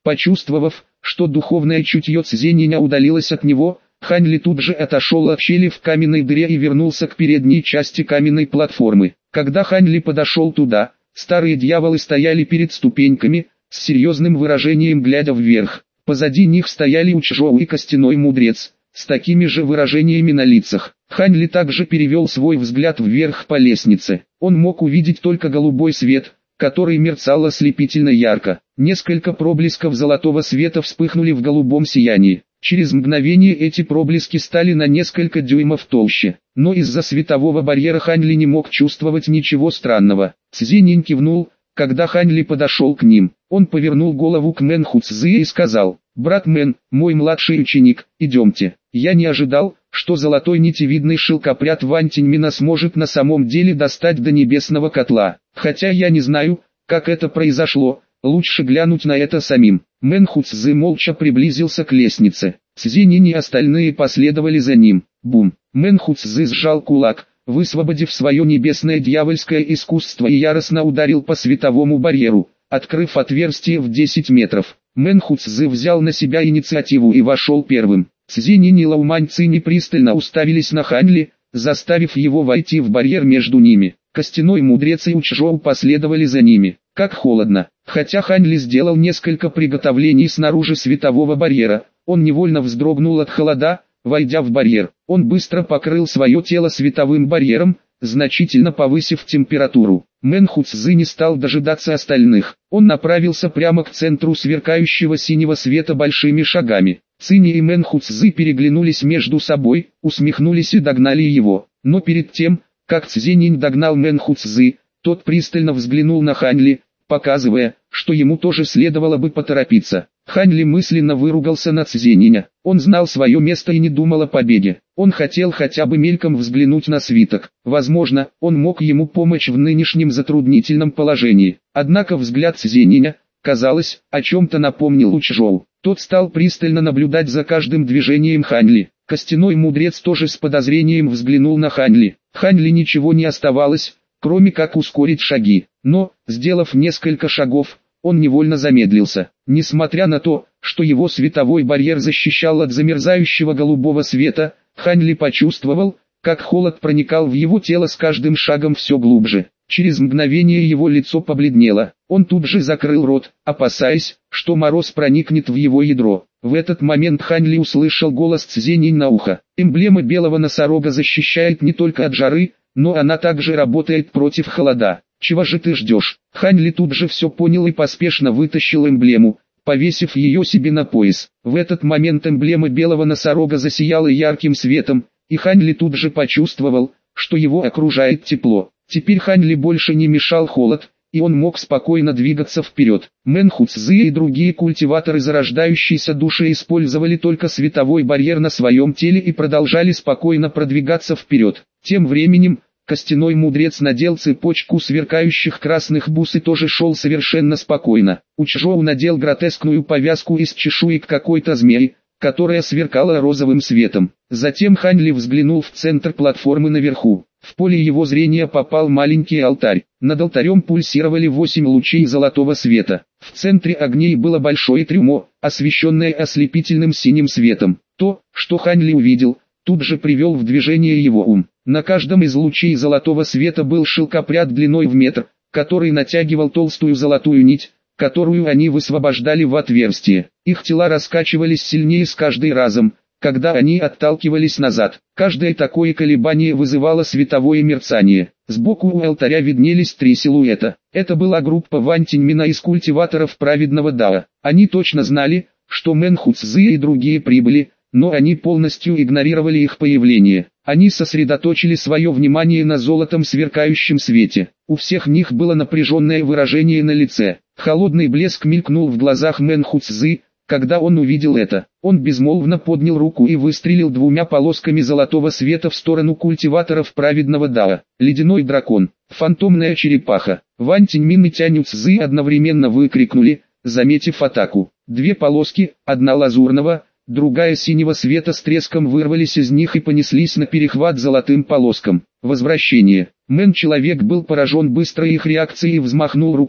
Почувствовав, что духовное чутье Цзениня удалилось от него, Хань Ли тут же отошел от щели в каменной дыре и вернулся к передней части каменной платформы. Когда Хань Ли подошел туда, старые дьяволы стояли перед ступеньками, с серьезным выражением глядя вверх. Позади них стояли Учжоу и Костяной Мудрец, с такими же выражениями на лицах. Хань Ли также перевел свой взгляд вверх по лестнице. Он мог увидеть только голубой свет, который мерцал ослепительно ярко. Несколько проблесков золотого света вспыхнули в голубом сиянии. Через мгновение эти проблески стали на несколько дюймов толще. Но из-за светового барьера Хань Ли не мог чувствовать ничего странного. Цзинин кивнул, когда Хань Ли подошел к ним. Он повернул голову к Мэн Хуцзы и сказал: «Брат Мэн, мой младший ученик, идемте». Я не ожидал, что золотой нитевидный шелкопряд Вань Тиньмина сможет на самом деле достать до небесного котла. Хотя я не знаю, как это произошло, лучше глянуть на это самим. Мэн Хуцзы молча приблизился к лестнице. Цзинин и остальные последовали за ним. Бум! Мэн Хуцзы сжал кулак, высвободив свое небесное дьявольское искусство, и яростно ударил по световому барьеру, открыв отверстие в 10 метров. Мэн Хуцзы взял на себя инициативу и вошел первым. Цзинин и Лаумань Цинь пристально уставились на Хань Ли, заставив его войти в барьер между ними. Костяной Мудрец и Учжоу последовали за ними. Как холодно! Хотя Хань Ли сделал несколько приготовлений снаружи светового барьера, он невольно вздрогнул от холода, войдя в барьер. Он быстро покрыл свое тело световым барьером, значительно повысив температуру. Мэн Хуцзы не стал дожидаться остальных. Он направился прямо к центру сверкающего синего света большими шагами. Цинь и Мэн Хуцзы переглянулись между собой, усмехнулись и догнали его. Но перед тем, как Цзинин догнал Мэн Хуцзы, тот пристально взглянул на Хань Ли, показывая, что ему тоже следовало бы поторопиться. Хань Ли мысленно выругался на Цзининя. Он знал свое место и не думал о побеге. Он хотел хотя бы мельком взглянуть на свиток. Возможно, он мог ему помочь в нынешнем затруднительном положении. Однако взгляд Цзининя, казалось, о чем-то напомнил Учжоу. Тот стал пристально наблюдать за каждым движением Хань Ли. Костяной Мудрец тоже с подозрением взглянул на Хань Ли. Хань Ли ничего не оставалось, кроме как ускорить шаги. Но, сделав несколько шагов, он невольно замедлился. Несмотря на то, что его световой барьер защищал от замерзающего голубого света, Хань Ли почувствовал, как холод проникал в его тело с каждым шагом все глубже. Через мгновение его лицо побледнело. Он тут же закрыл рот, опасаясь, что мороз проникнет в его ядро. В этот момент Хань Ли услышал голос Цзинин на ухо. Эмблема белого носорога защищает не только от жары, но она также работает против холода. Чего же ты ждешь? Хань Ли тут же все понял и поспешно вытащил эмблему, повесив ее себе на пояс. В этот момент эмблема белого носорога засияла ярким светом, и Хань Ли тут же почувствовал, что его окружает тепло. Теперь Хань Ли больше не мешал холод, и он мог спокойно двигаться вперед. Мэн Хуцзы и другие культиваторы зарождающейся души использовали только световой барьер на своем теле и продолжали спокойно продвигаться вперед. Тем временем, Костяной Мудрец надел цепочку сверкающих красных бус и тоже шел совершенно спокойно. Учжоу надел гротескную повязку из чешуек какой-то змеи, которая сверкала розовым светом. Затем Хань Ли взглянул в центр платформы наверху. В поле его зрения попал маленький алтарь. Над алтарем пульсировали 8 лучей золотого света. В центре огней было большое трюмо, освещенное ослепительным синим светом. То, что Хань Ли увидел, тут же привел в движение его ум. На каждом из лучей золотого света был шелкопряд длиной в метр, который натягивал толстую золотую нить, которую они высвобождали в отверстие. Их тела раскачивались сильнее с каждым разом, когда они отталкивались назад. Каждое такое колебание вызывало световое мерцание. Сбоку у алтаря виднелись 3 силуэта. Это была группа Вань Тиньмина из культиваторов праведного Дао. Они точно знали, что Мэн Хуцзы и другие прибыли, но они полностью игнорировали их появление. Они сосредоточили свое внимание на золотом сверкающем свете. У всех них было напряженное выражение на лице. Холодный блеск мелькнул в глазах Мэн Хуцзы, когда он увидел это. Он безмолвно поднял руку и выстрелил 2 полосками золотого света в сторону культиваторов праведного Дао. Ледяной дракон, фантомная черепаха. Вань Тиньмин и Тянь Цзы одновременно выкрикнули, заметив атаку. 2 полоски, одна лазурного, другая синего света с треском вырвались из них и понеслись на перехват золотым полоскам. Возвращение. Мэн-человек был поражен быстрой их реакцией и взмахнул рукой,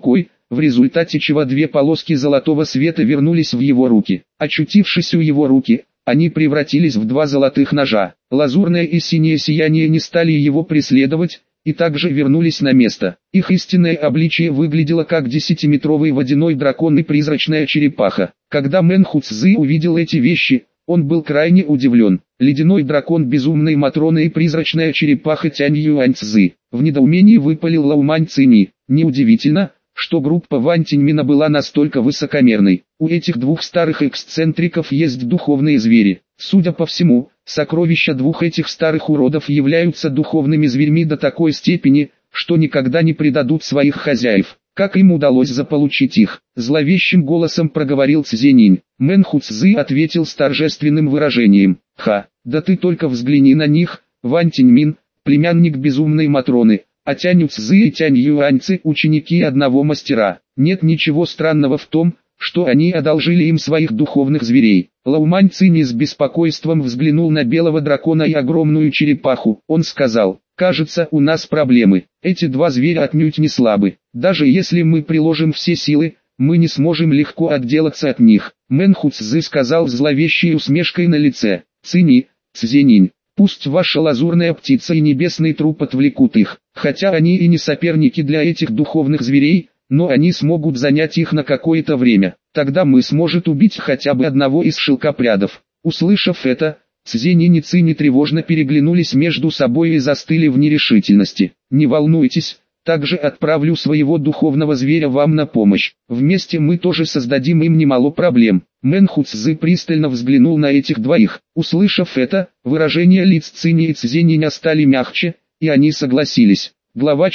в результате чего две полоски золотого света вернулись в его руки. Очутившись у его руки, они превратились в два золотых ножа. Лазурное и синее сияние не стали его преследовать, и также вернулись на место. Их истинное обличие выглядело как 10-метровый водяной дракон и призрачная черепаха. Когда Мэнху Цзы увидел эти вещи, он был крайне удивлен. Ледяной дракон безумной Матроны и призрачная черепаха Тянь Юань Цзы. В недоумении выпалил Лаумань Цини. Неудивительно, что группа Вань Тиньмина была настолько высокомерной. У этих двух старых эксцентриков есть духовные звери. Судя по всему, сокровища двух этих старых уродов являются духовными зверьми до такой степени, что никогда не предадут своих хозяев. Как им удалось заполучить их? Зловещим голосом проговорил Цзянинь. Мэнху Цзы ответил с торжественным выражением. Ха, да ты только взгляни на них, Вань Тиньмин, племянник безумной Матроны, а Тянь Цзы и Тянь Юаньцы ученики одного мастера. Нет ничего странного в том, что они одолжили им своих духовных зверей. Лаумань Цини с беспокойством взглянул на белого дракона и огромную черепаху. Он сказал: «Кажется, у нас проблемы. Эти два зверя отнюдь не слабы. Даже если мы приложим все силы, мы не сможем легко отделаться от них». Мэнху Цзы сказал с зловещей усмешкой на лице. «Цини, Цзянинь, пусть ваша лазурная птица и небесный труп отвлекут их. Хотя они и не соперники для этих духовных зверей, но они смогут занять их на какое-то время. Тогда мы сможем убить хотя бы одного из шелкопрядов». Услышав это, Цзянинь и Цини тревожно переглянулись между собой и застыли в нерешительности. «Не волнуйтесь, также отправлю своего духовного зверя вам на помощь. Вместе мы тоже создадим им немало проблем». Мэнху Цзы пристально взглянул на этих двоих. Услышав это, выражения лиц Цини и Цзяниня стали мягче, и они согласились. Глава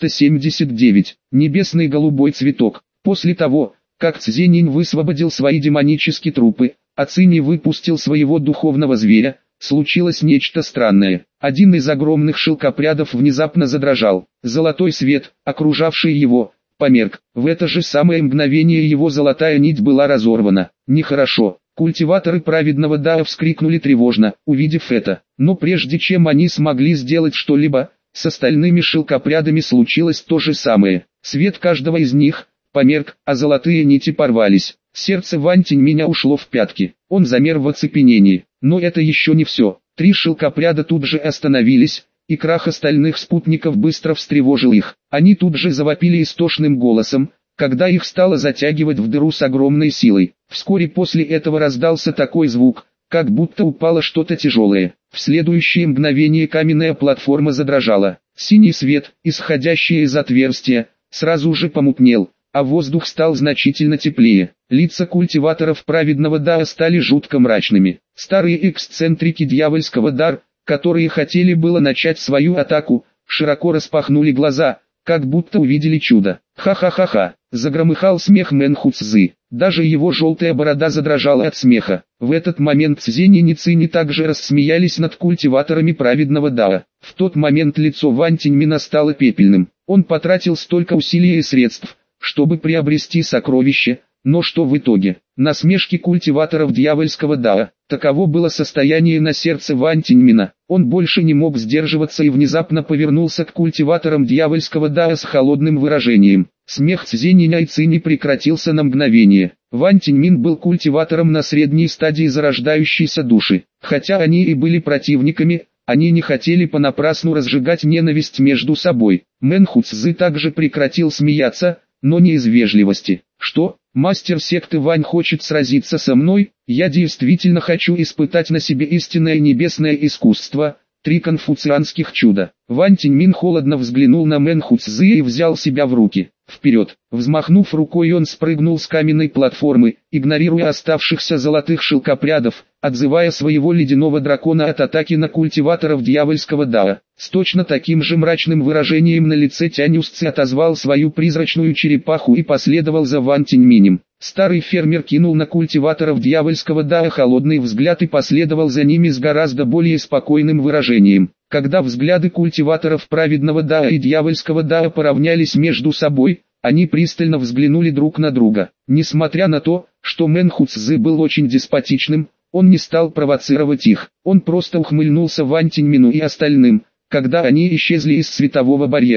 479. Небесный голубой цветок. После того, как Цзянинь высвободил свои демонические трупы, а Цини выпустил своего духовного зверя, случилось нечто странное. Один из огромных шелкопрядов внезапно задрожал. Золотой свет, окружавший его, померк. В это же самое мгновение его золотая нить была разорвана. Нехорошо. Культиваторы праведного Дао вскрикнули тревожно, увидев это. Но прежде чем они смогли сделать что-либо, с остальными шелкопрядами случилось то же самое. Свет каждого из них померк, а золотые нити порвались. Сердце Вань Тиньминя ушло в пятки. Он замер в оцепенении. Но это еще не все. Три шелкопряда тут же остановились, и крах остальных спутников быстро встревожил их. Они тут же завопили истошным голосом, когда их стало затягивать в дыру с огромной силой. Вскоре после этого раздался такой звук, как будто упало что-то тяжелое. В следующее мгновение каменная платформа задрожала. Синий свет, исходящий из отверстия, сразу же помутнел, а воздух стал значительно теплее. Лица культиваторов праведного Дао стали жутко мрачными. Старые эксцентрики дьявольского дар, которые хотели было начать свою атаку, широко распахнули глаза, как будто увидели чудо. «Ха-ха-ха-ха!» — загромыхал смех Мэнху Цзы. Даже его желтая борода задрожала от смеха. В этот момент Цзянинь и Цини также рассмеялись над культиваторами праведного Дао. В тот момент лицо Вань Тиньмина стало пепельным. Он потратил столько усилий и средств, чтобы приобрести сокровище, но что в итоге? Насмешки культиваторов дьявольского Дао. Таково было состояние на сердце Вань Тиньмина. Он больше не мог сдерживаться и внезапно повернулся к культиваторам дьявольского Дао с холодным выражением. Смех Цзяниня и Цини прекратился на мгновение. Вань Тиньмин был культиватором на средней стадии зарождающейся души. Хотя они и были противниками, они не хотели понапрасну разжигать ненависть между собой. Мэнху Цзы также прекратил смеяться, но не из вежливости. «Что, мастер секты Вань хочет сразиться со мной? Я действительно хочу испытать на себе истинное небесное искусство». Три конфуцианских чуда. Вань Тиньмин холодно взглянул на Мэнху Цзы и взял себя в руки. Вперед! Взмахнув рукой, он спрыгнул с каменной платформы, игнорируя оставшихся золотых шелкопрядов, отзывая своего ледяного дракона от атаки на культиваторов дьявольского Дао. С точно таким же мрачным выражением на лице Тяньюсци отозвал свою призрачную черепаху и последовал за Вань Тиньминем. Старый фермер кинул на культиваторов дьявольского Дао холодный взгляд и последовал за ними с гораздо более спокойным выражением. Когда взгляды культиваторов праведного Дао и дьявольского Дао поравнялись между собой, они пристально взглянули друг на друга. Несмотря на то, что Мэнху Цзы был очень деспотичным, он не стал провоцировать их. Он просто ухмыльнулся Вань Тиньмину и остальным, когда они исчезли из светового барьера.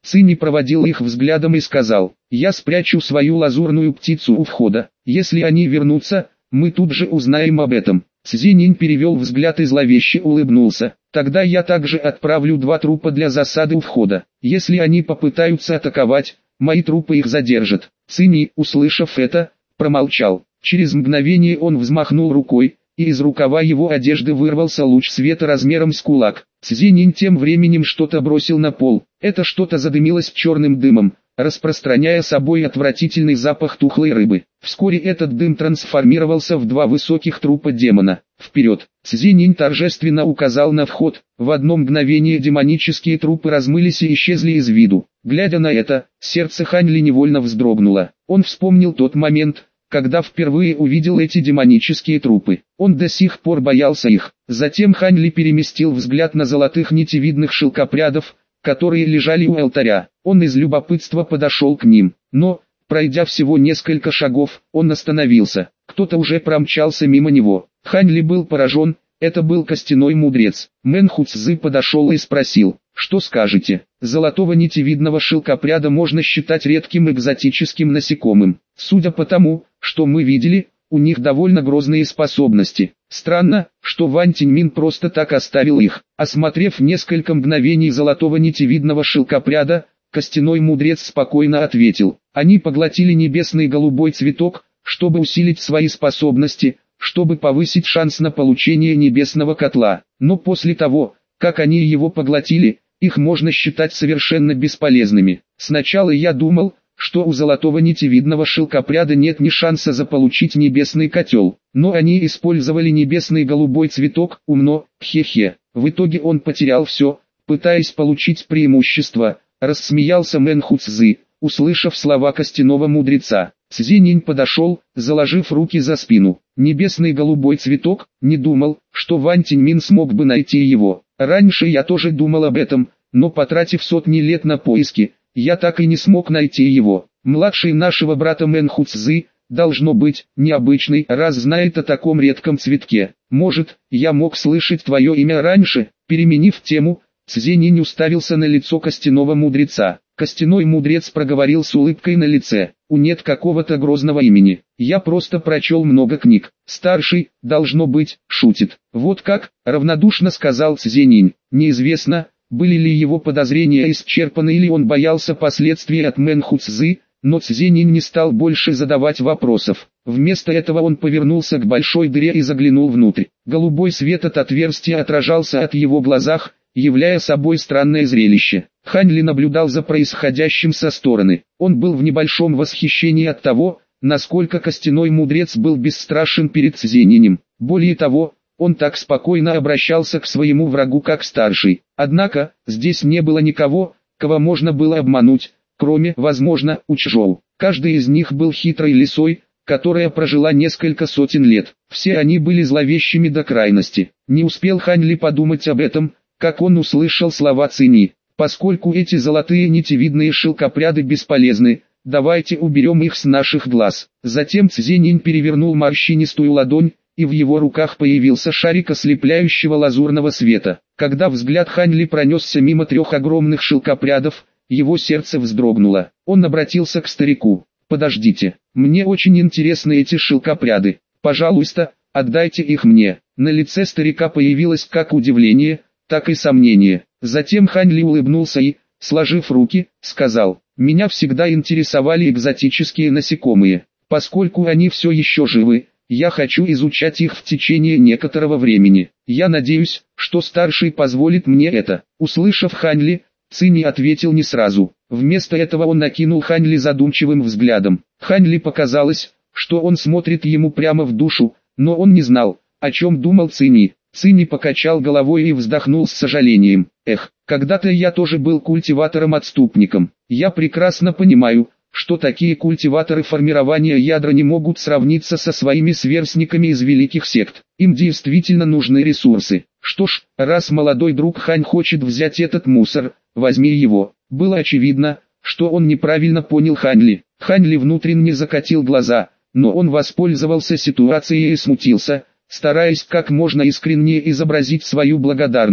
Цинь проводил их взглядом и сказал: «Я спрячу свою лазурную птицу у входа. Если они вернутся, мы тут же узнаем об этом». Цзинин перевел взгляд и зловеще улыбнулся. «Тогда я также отправлю 2 трупа для засады у входа. Если они попытаются атаковать, мои трупы их задержат». Цинь, услышав это, промолчал. Через мгновение он взмахнул рукой, и из рукава его одежды вырвался луч света размером с кулак. Цзинин тем временем что-то бросил на пол. Это что-то задымилось черным дымом, распространяя собой отвратительный запах тухлой рыбы. Вскоре этот дым трансформировался в 2 высоких трупа демона. «Вперед!» Цзинин торжественно указал на вход. В одно мгновение демонические трупы размылись и исчезли из виду. Глядя на это, сердце Хань Ли невольно вздрогнуло. Он вспомнил тот момент, когда впервые увидел эти демонические трупы. Он до сих пор боялся их. Затем Хань Ли переместил взгляд на золотых нитевидных шелкопрядов, которые лежали у алтаря. Он из любопытства подошел к ним, но, пройдя всего несколько шагов, он остановился. Кто-то уже промчался мимо него. Хань Ли был поражен, это был костяной мудрец. Мэн Хуцзы подошел и спросил: «Что скажете? Золотого нитевидного шелкопряда можно считать редким экзотическим насекомым. Судя по тому, что мы видели, у них довольно грозные способности. Странно, что Ван Тиньмин просто так оставил их». Осмотрев несколько мгновений золотого нитевидного шелкопряда, костяной мудрец спокойно ответил: «Они поглотили небесный голубой цветок, чтобы усилить свои способности, чтобы повысить шанс на получение небесного котла. Но после того, как они его поглотили, их можно считать совершенно бесполезными. Сначала я думал, что у золотого нитевидного шелкопряда нет ни шанса заполучить небесный котел, но они использовали небесный голубой цветок. Умно, хе-хе. В итоге он потерял все, пытаясь получить преимущество», — рассмеялся Мэн Хуцзы, услышав слова костяного мудреца. Цзинин подошел, заложив руки за спину. «Небесный голубой цветок? Не думал, что Ван Тиньмин смог бы найти его. Раньше я тоже думал об этом, но потратив сотни лет на поиски, я так и не смог найти его. Младший нашего брата Мэн Хуцзы, должно быть, необычный, раз знает о таком редком цветке. Может, я мог слышать твое имя раньше?» Переменив тему, Цзинин уставился на лицо костяного мудреца. Костяной мудрец проговорил с улыбкой на лице: «Нет какого-то грозного имени. Я просто прочел много книг. Старший, должно быть, шутит». «Вот как?» — равнодушно сказал Цзинин. Неизвестно, были ли его подозрения исчерпаны или он боялся последствий от Мэн Хуцзы, но Цзинин не стал больше задавать вопросов. Вместо этого он повернулся к большой дыре и заглянул внутрь. Голубой свет от отверстия отражался от его глазах, являя собой странное зрелище. Хань Ли наблюдал за происходящим со стороны. Он был в небольшом восхищении от того, насколько костяной мудрец был бесстрашен перед Цзининым. Более того, он так спокойно обращался к своему врагу как старший. Однако, здесь не было никого, кого можно было обмануть, кроме, возможно, Учжоу. Каждый из них был хитрой лисой, которая прожила несколько сотен лет. Все они были зловещими до крайности. Не успел Хань Ли подумать об этом, как он услышал слова Цини. «Поскольку эти золотые нитевидные шелкопряды бесполезны, давайте уберем их с наших глаз». Затем Цзинин перевернул морщинистую ладонь, и в его руках появился шарик ослепляющего лазурного света. Когда взгляд Хань Ли пронесся мимо 3 огромных шелкопрядов, его сердце вздрогнуло. Он обратился к старику: «Подождите, мне очень интересны эти шелкопряды. Пожалуйста, отдайте их мне». На лице старика появилось как удивление, так и сомнение. Затем Хань Ли улыбнулся и, сложив руки, сказал: «Меня всегда интересовали экзотические насекомые. Поскольку они все еще живы, я хочу изучать их в течение некоторого времени. Я надеюсь, что старший позволит мне это». Услышав Хань Ли, Цини ответил не сразу. Вместо этого он накинул Хань Ли задумчивым взглядом. Хань Ли показалось, что он смотрит ему прямо в душу, но он не знал, о чем думал Цини. Цини покачал головой и вздохнул с сожалением. «Эх, когда-то я тоже был культиватором-отступником. Я прекрасно понимаю, что такие культиваторы формирования ядра не могут сравниться со своими сверстниками из великих сект. Им действительно нужны ресурсы. Что ж, раз молодой друг Хань хочет взять этот мусор, возьми его». Было очевидно, что он неправильно понял Хань Ли. Хань Ли внутренне закатил глаза, но он воспользовался ситуацией и смутился, стараясь как можно искреннее изобразить свою благодарность.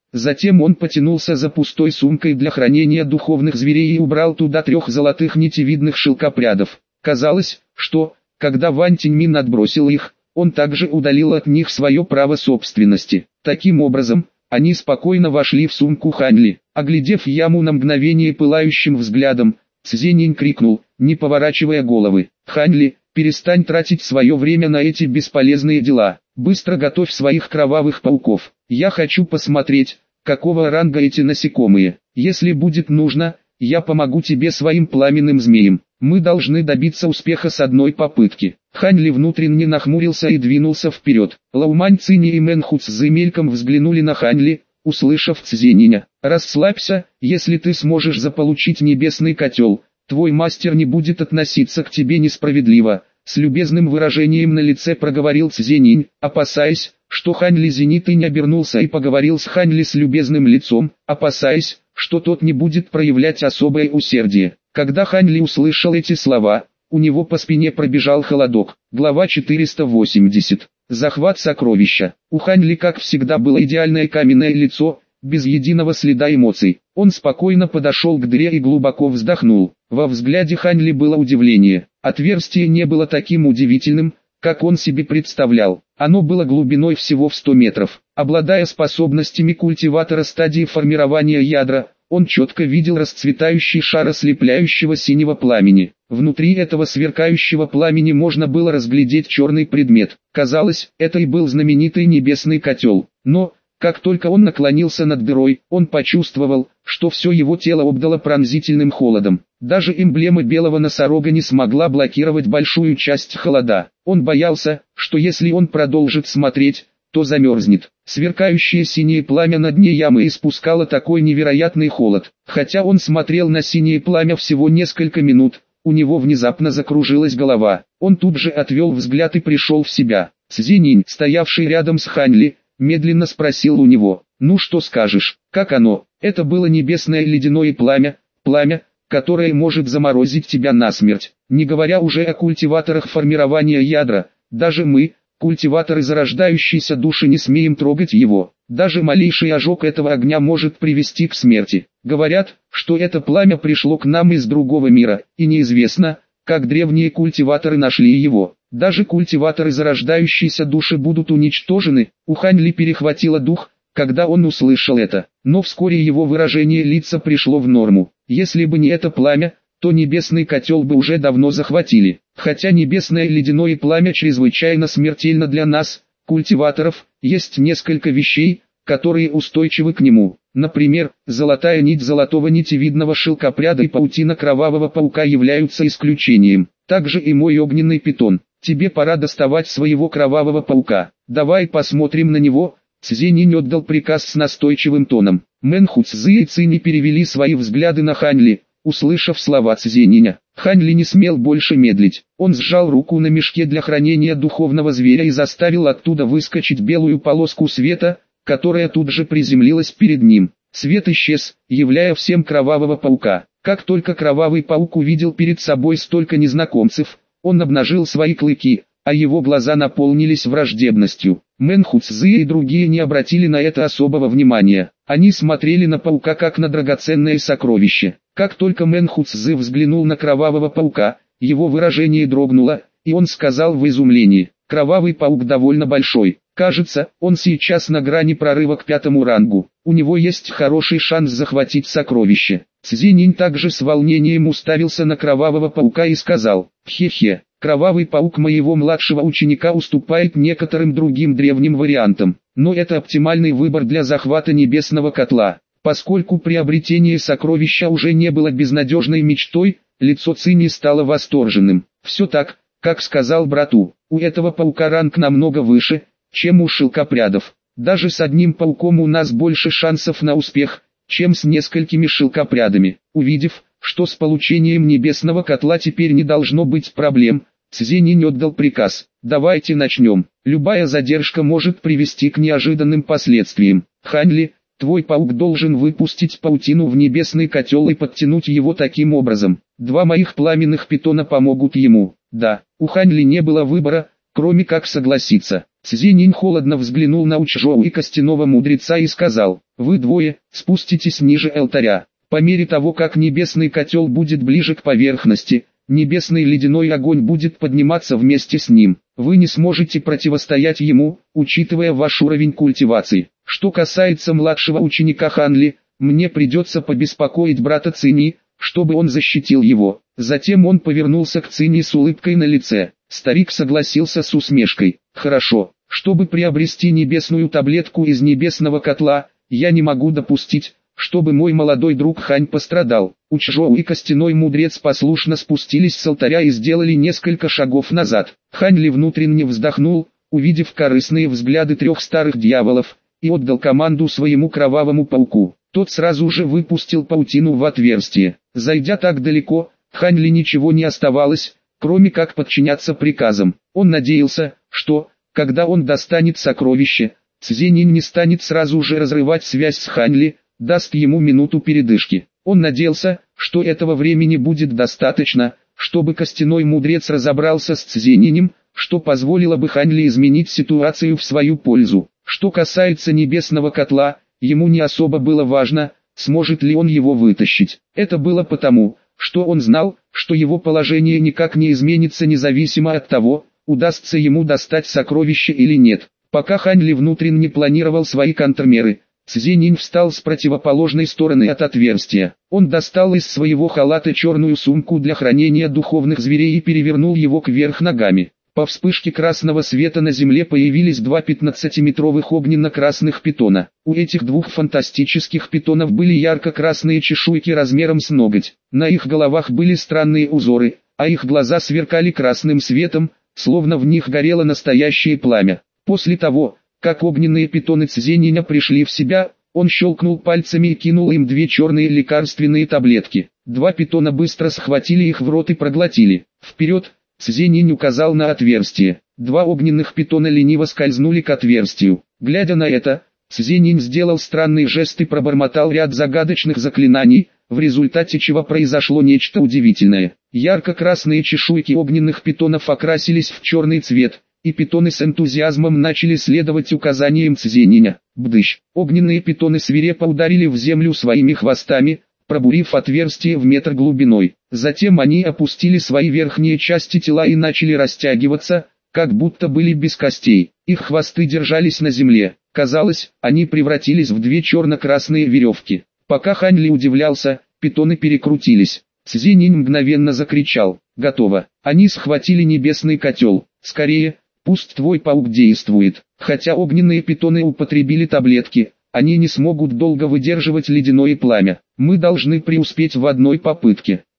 Затем он потянулся за пустой сумкой для хранения духовных зверей и убрал туда 3 золотых нитевидных шелкопрядов. Казалось, что, когда Ван Тиньмин отбросил их, он также удалил от них свое право собственности. Таким образом, они спокойно вошли в сумку Хань Ли. Оглядев яму на мгновение пылающим взглядом, Цзинь крикнул, не поворачивая головы: «Хань Ли, перестань тратить свое время на эти бесполезные дела. Быстро готовь своих кровавых пауков. Я хочу посмотреть, какого ранга эти насекомые. Если будет нужно, я помогу тебе своим пламенным змеем. Мы должны добиться успеха с одной попытки». Хань Ли внутренне нахмурился и двинулся вперед. Лаумань Цинь и Мэн Хуцзы мельком взглянули на Хань Ли, услышав Цзининя. «Расслабься, если ты сможешь заполучить небесный котел, твой мастер не будет относиться к тебе несправедливо», с любезным выражением на лице проговорил Цзининь, опасаясь, что Хань Ли зенит и не обернулся и поговорил с Хань Ли с любезным лицом, опасаясь, что тот не будет проявлять особое усердие. Когда Хань Ли услышал эти слова, у него по спине пробежал холодок. Глава 480. Захват сокровища. У Хань Ли, как всегда, было идеальное каменное лицо, без единого следа эмоций. Он спокойно подошел к дыре и глубоко вздохнул. Во взгляде Хань Ли было удивление. Отверстие не было таким удивительным, как он себе представлял. Оно было глубиной всего в 100 метров. Обладая способностями культиватора стадии формирования ядра, он четко видел расцветающий шар ослепляющего синего пламени. Внутри этого сверкающего пламени можно было разглядеть черный предмет. Казалось, это и был знаменитый небесный котел. Но, как только он наклонился над дырой, он почувствовал, что все его тело обдало пронзительным холодом. Даже эмблема белого носорога не смогла блокировать большую часть холода. Он боялся, что если он продолжит смотреть, то замерзнет. Сверкающее синее пламя на дне ямы испускало такой невероятный холод. Хотя он смотрел на синее пламя всего несколько минут, у него внезапно закружилась голова. Он тут же отвел взгляд и пришел в себя. Цзининь, стоявший рядом с Хань Ли, медленно спросил у него: «Ну что скажешь, как оно?» Это было небесное ледяное пламя, которое может заморозить тебя насмерть. Не говоря уже о культиваторах формирования ядра, даже мы, культиваторы зарождающейся души, не смеем трогать его. Даже малейший ожог этого огня может привести к смерти. Говорят, что это пламя пришло к нам из другого мира, и неизвестно, как древние культиваторы нашли его. Даже культиваторы зарождающейся души будут уничтожены. У Хань Ли перехватило дух, когда он услышал это, но вскоре его выражение лица пришло в норму. Если бы не это пламя, то небесный котел бы уже давно захватили. Хотя небесное ледяное пламя чрезвычайно смертельно для нас, культиваторов, есть несколько вещей, которые устойчивы к нему. Например, золотая нить золотого нитевидного шелкопряда и паутина кровавого паука являются исключением. Также и мой огненный питон. Тебе пора доставать своего кровавого паука. Давай посмотрим на него. Цзининь отдал приказ с настойчивым тоном. Мэн Хуцзы и Цинь перевели свои взгляды на Хань Ли, услышав слова Цзининя. Хань Ли не смел больше медлить. Он сжал руку на мешке для хранения духовного зверя и заставил оттуда выскочить белую полоску света, которая тут же приземлилась перед ним. Свет исчез, являя всем кровавого паука. Как только кровавый паук увидел перед собой столько незнакомцев, он обнажил свои клыки, а его глаза наполнились враждебностью. Мэн Хуцзы и другие не обратили на это особого внимания. Они смотрели на паука как на драгоценное сокровище. Как только Мэн Хуцзы взглянул на кровавого паука, его выражение дрогнуло, и он сказал в изумлении: «Кровавый паук довольно большой. Кажется, он сейчас на грани прорыва к 5-му рангу. У него есть хороший шанс захватить сокровище». Цзининь также с волнением уставился на кровавого паука и сказал: «Хе-хе, кровавый паук моего младшего ученика уступает некоторым другим древним вариантам, но это оптимальный выбор для захвата небесного котла». Поскольку приобретение сокровища уже не было безнадежной мечтой, лицо Цини стало восторженным. «Все так, как сказал брату, у этого паука ранг намного выше, чем у шелкопрядов. Даже с одним пауком у нас больше шансов на успех, чем с несколькими шелкопрядами». Увидев, что с получением небесного котла теперь не должно быть проблем, Цзининь отдал приказ: «Давайте начнем. Любая задержка может привести к неожиданным последствиям. Хань Ли, твой паук должен выпустить паутину в небесный котел и подтянуть его таким образом. 2 моих пламенных питона помогут ему». Да, у Хань Ли не было выбора, кроме как согласиться. Цзинин холодно взглянул на Учжоу и костяного мудреца и сказал: «Вы двое, спуститесь ниже алтаря. По мере того, как небесный котел будет ближе к поверхности, небесный ледяной огонь будет подниматься вместе с ним. Вы не сможете противостоять ему, учитывая ваш уровень культивации. Что касается младшего ученика Ханли, мне придется побеспокоить брата Цини, чтобы он защитил его». Затем он повернулся к Цини с улыбкой на лице. Старик согласился с усмешкой. «Хорошо, чтобы приобрести небесную таблетку из небесного котла, я не могу допустить, чтобы мой молодой друг Хань пострадал». Учжоу и костяной мудрец послушно спустились с алтаря и сделали несколько шагов назад. Хань Ли внутренне вздохнул, увидев корыстные взгляды трех старых дьяволов, и отдал команду своему кровавому пауку. Тот сразу же выпустил паутину в отверстие. Зайдя так далеко, Хань Ли ничего не оставалось, кроме как подчиняться приказам. Он надеялся, что, когда он достанет сокровище, Цзинин не станет сразу же разрывать связь с Хань Ли, даст ему минуту передышки. Он надеялся, что этого времени будет достаточно, чтобы костяной мудрец разобрался с Цзининым, что позволило бы Хань Ли изменить ситуацию в свою пользу. Что касается небесного котла, ему не особо было важно, сможет ли он его вытащить. Это было потому, что он знал, что его положение никак не изменится независимо от того, удастся ему достать сокровище или нет. Пока Хань Ли внутренне планировал свои контрмеры, Цзинин встал с противоположной стороны от отверстия. Он достал из своего халата черную сумку для хранения духовных зверей и перевернул его кверх ногами. По вспышке красного света на земле появились два 15-метровых огненно-красных питона. У этих двух фантастических питонов были ярко-красные чешуйки размером с ноготь. На их головах были странные узоры, а их глаза сверкали красным светом, словно в них горело настоящее пламя. После того, как огненные питоны Цзининя пришли в себя, он щелкнул пальцами и кинул им две черные лекарственные таблетки. Два питона быстро схватили их в рот и проглотили. «Вперед!» Цзинин указал на отверстие. Два огненных питона лениво скользнули к отверстию. Глядя на это, Цзинин сделал странный жест и пробормотал ряд загадочных заклинаний, в результате чего произошло нечто удивительное. Ярко-красные чешуйки огненных питонов окрасились в черный цвет, и питоны с энтузиазмом начали следовать указаниям Цзининя. Бдыщ! Огненные питоны свирепо ударили в землю своими хвостами, пробурив отверстие в метр глубиной. Затем они опустили свои верхние части тела и начали растягиваться, как будто были без костей. Их хвосты держались на земле. Казалось, они превратились в две черно-красные веревки. Пока Хань Ли удивлялся, питоны перекрутились. Цзинин мгновенно закричал: «Готово!» Они схватили небесный котел. «Скорее, пусть твой паук действует». Хотя огненные питоны употребили таблетки, они не смогут долго выдерживать ледяное пламя. Мы должны преуспеть в одной попытке.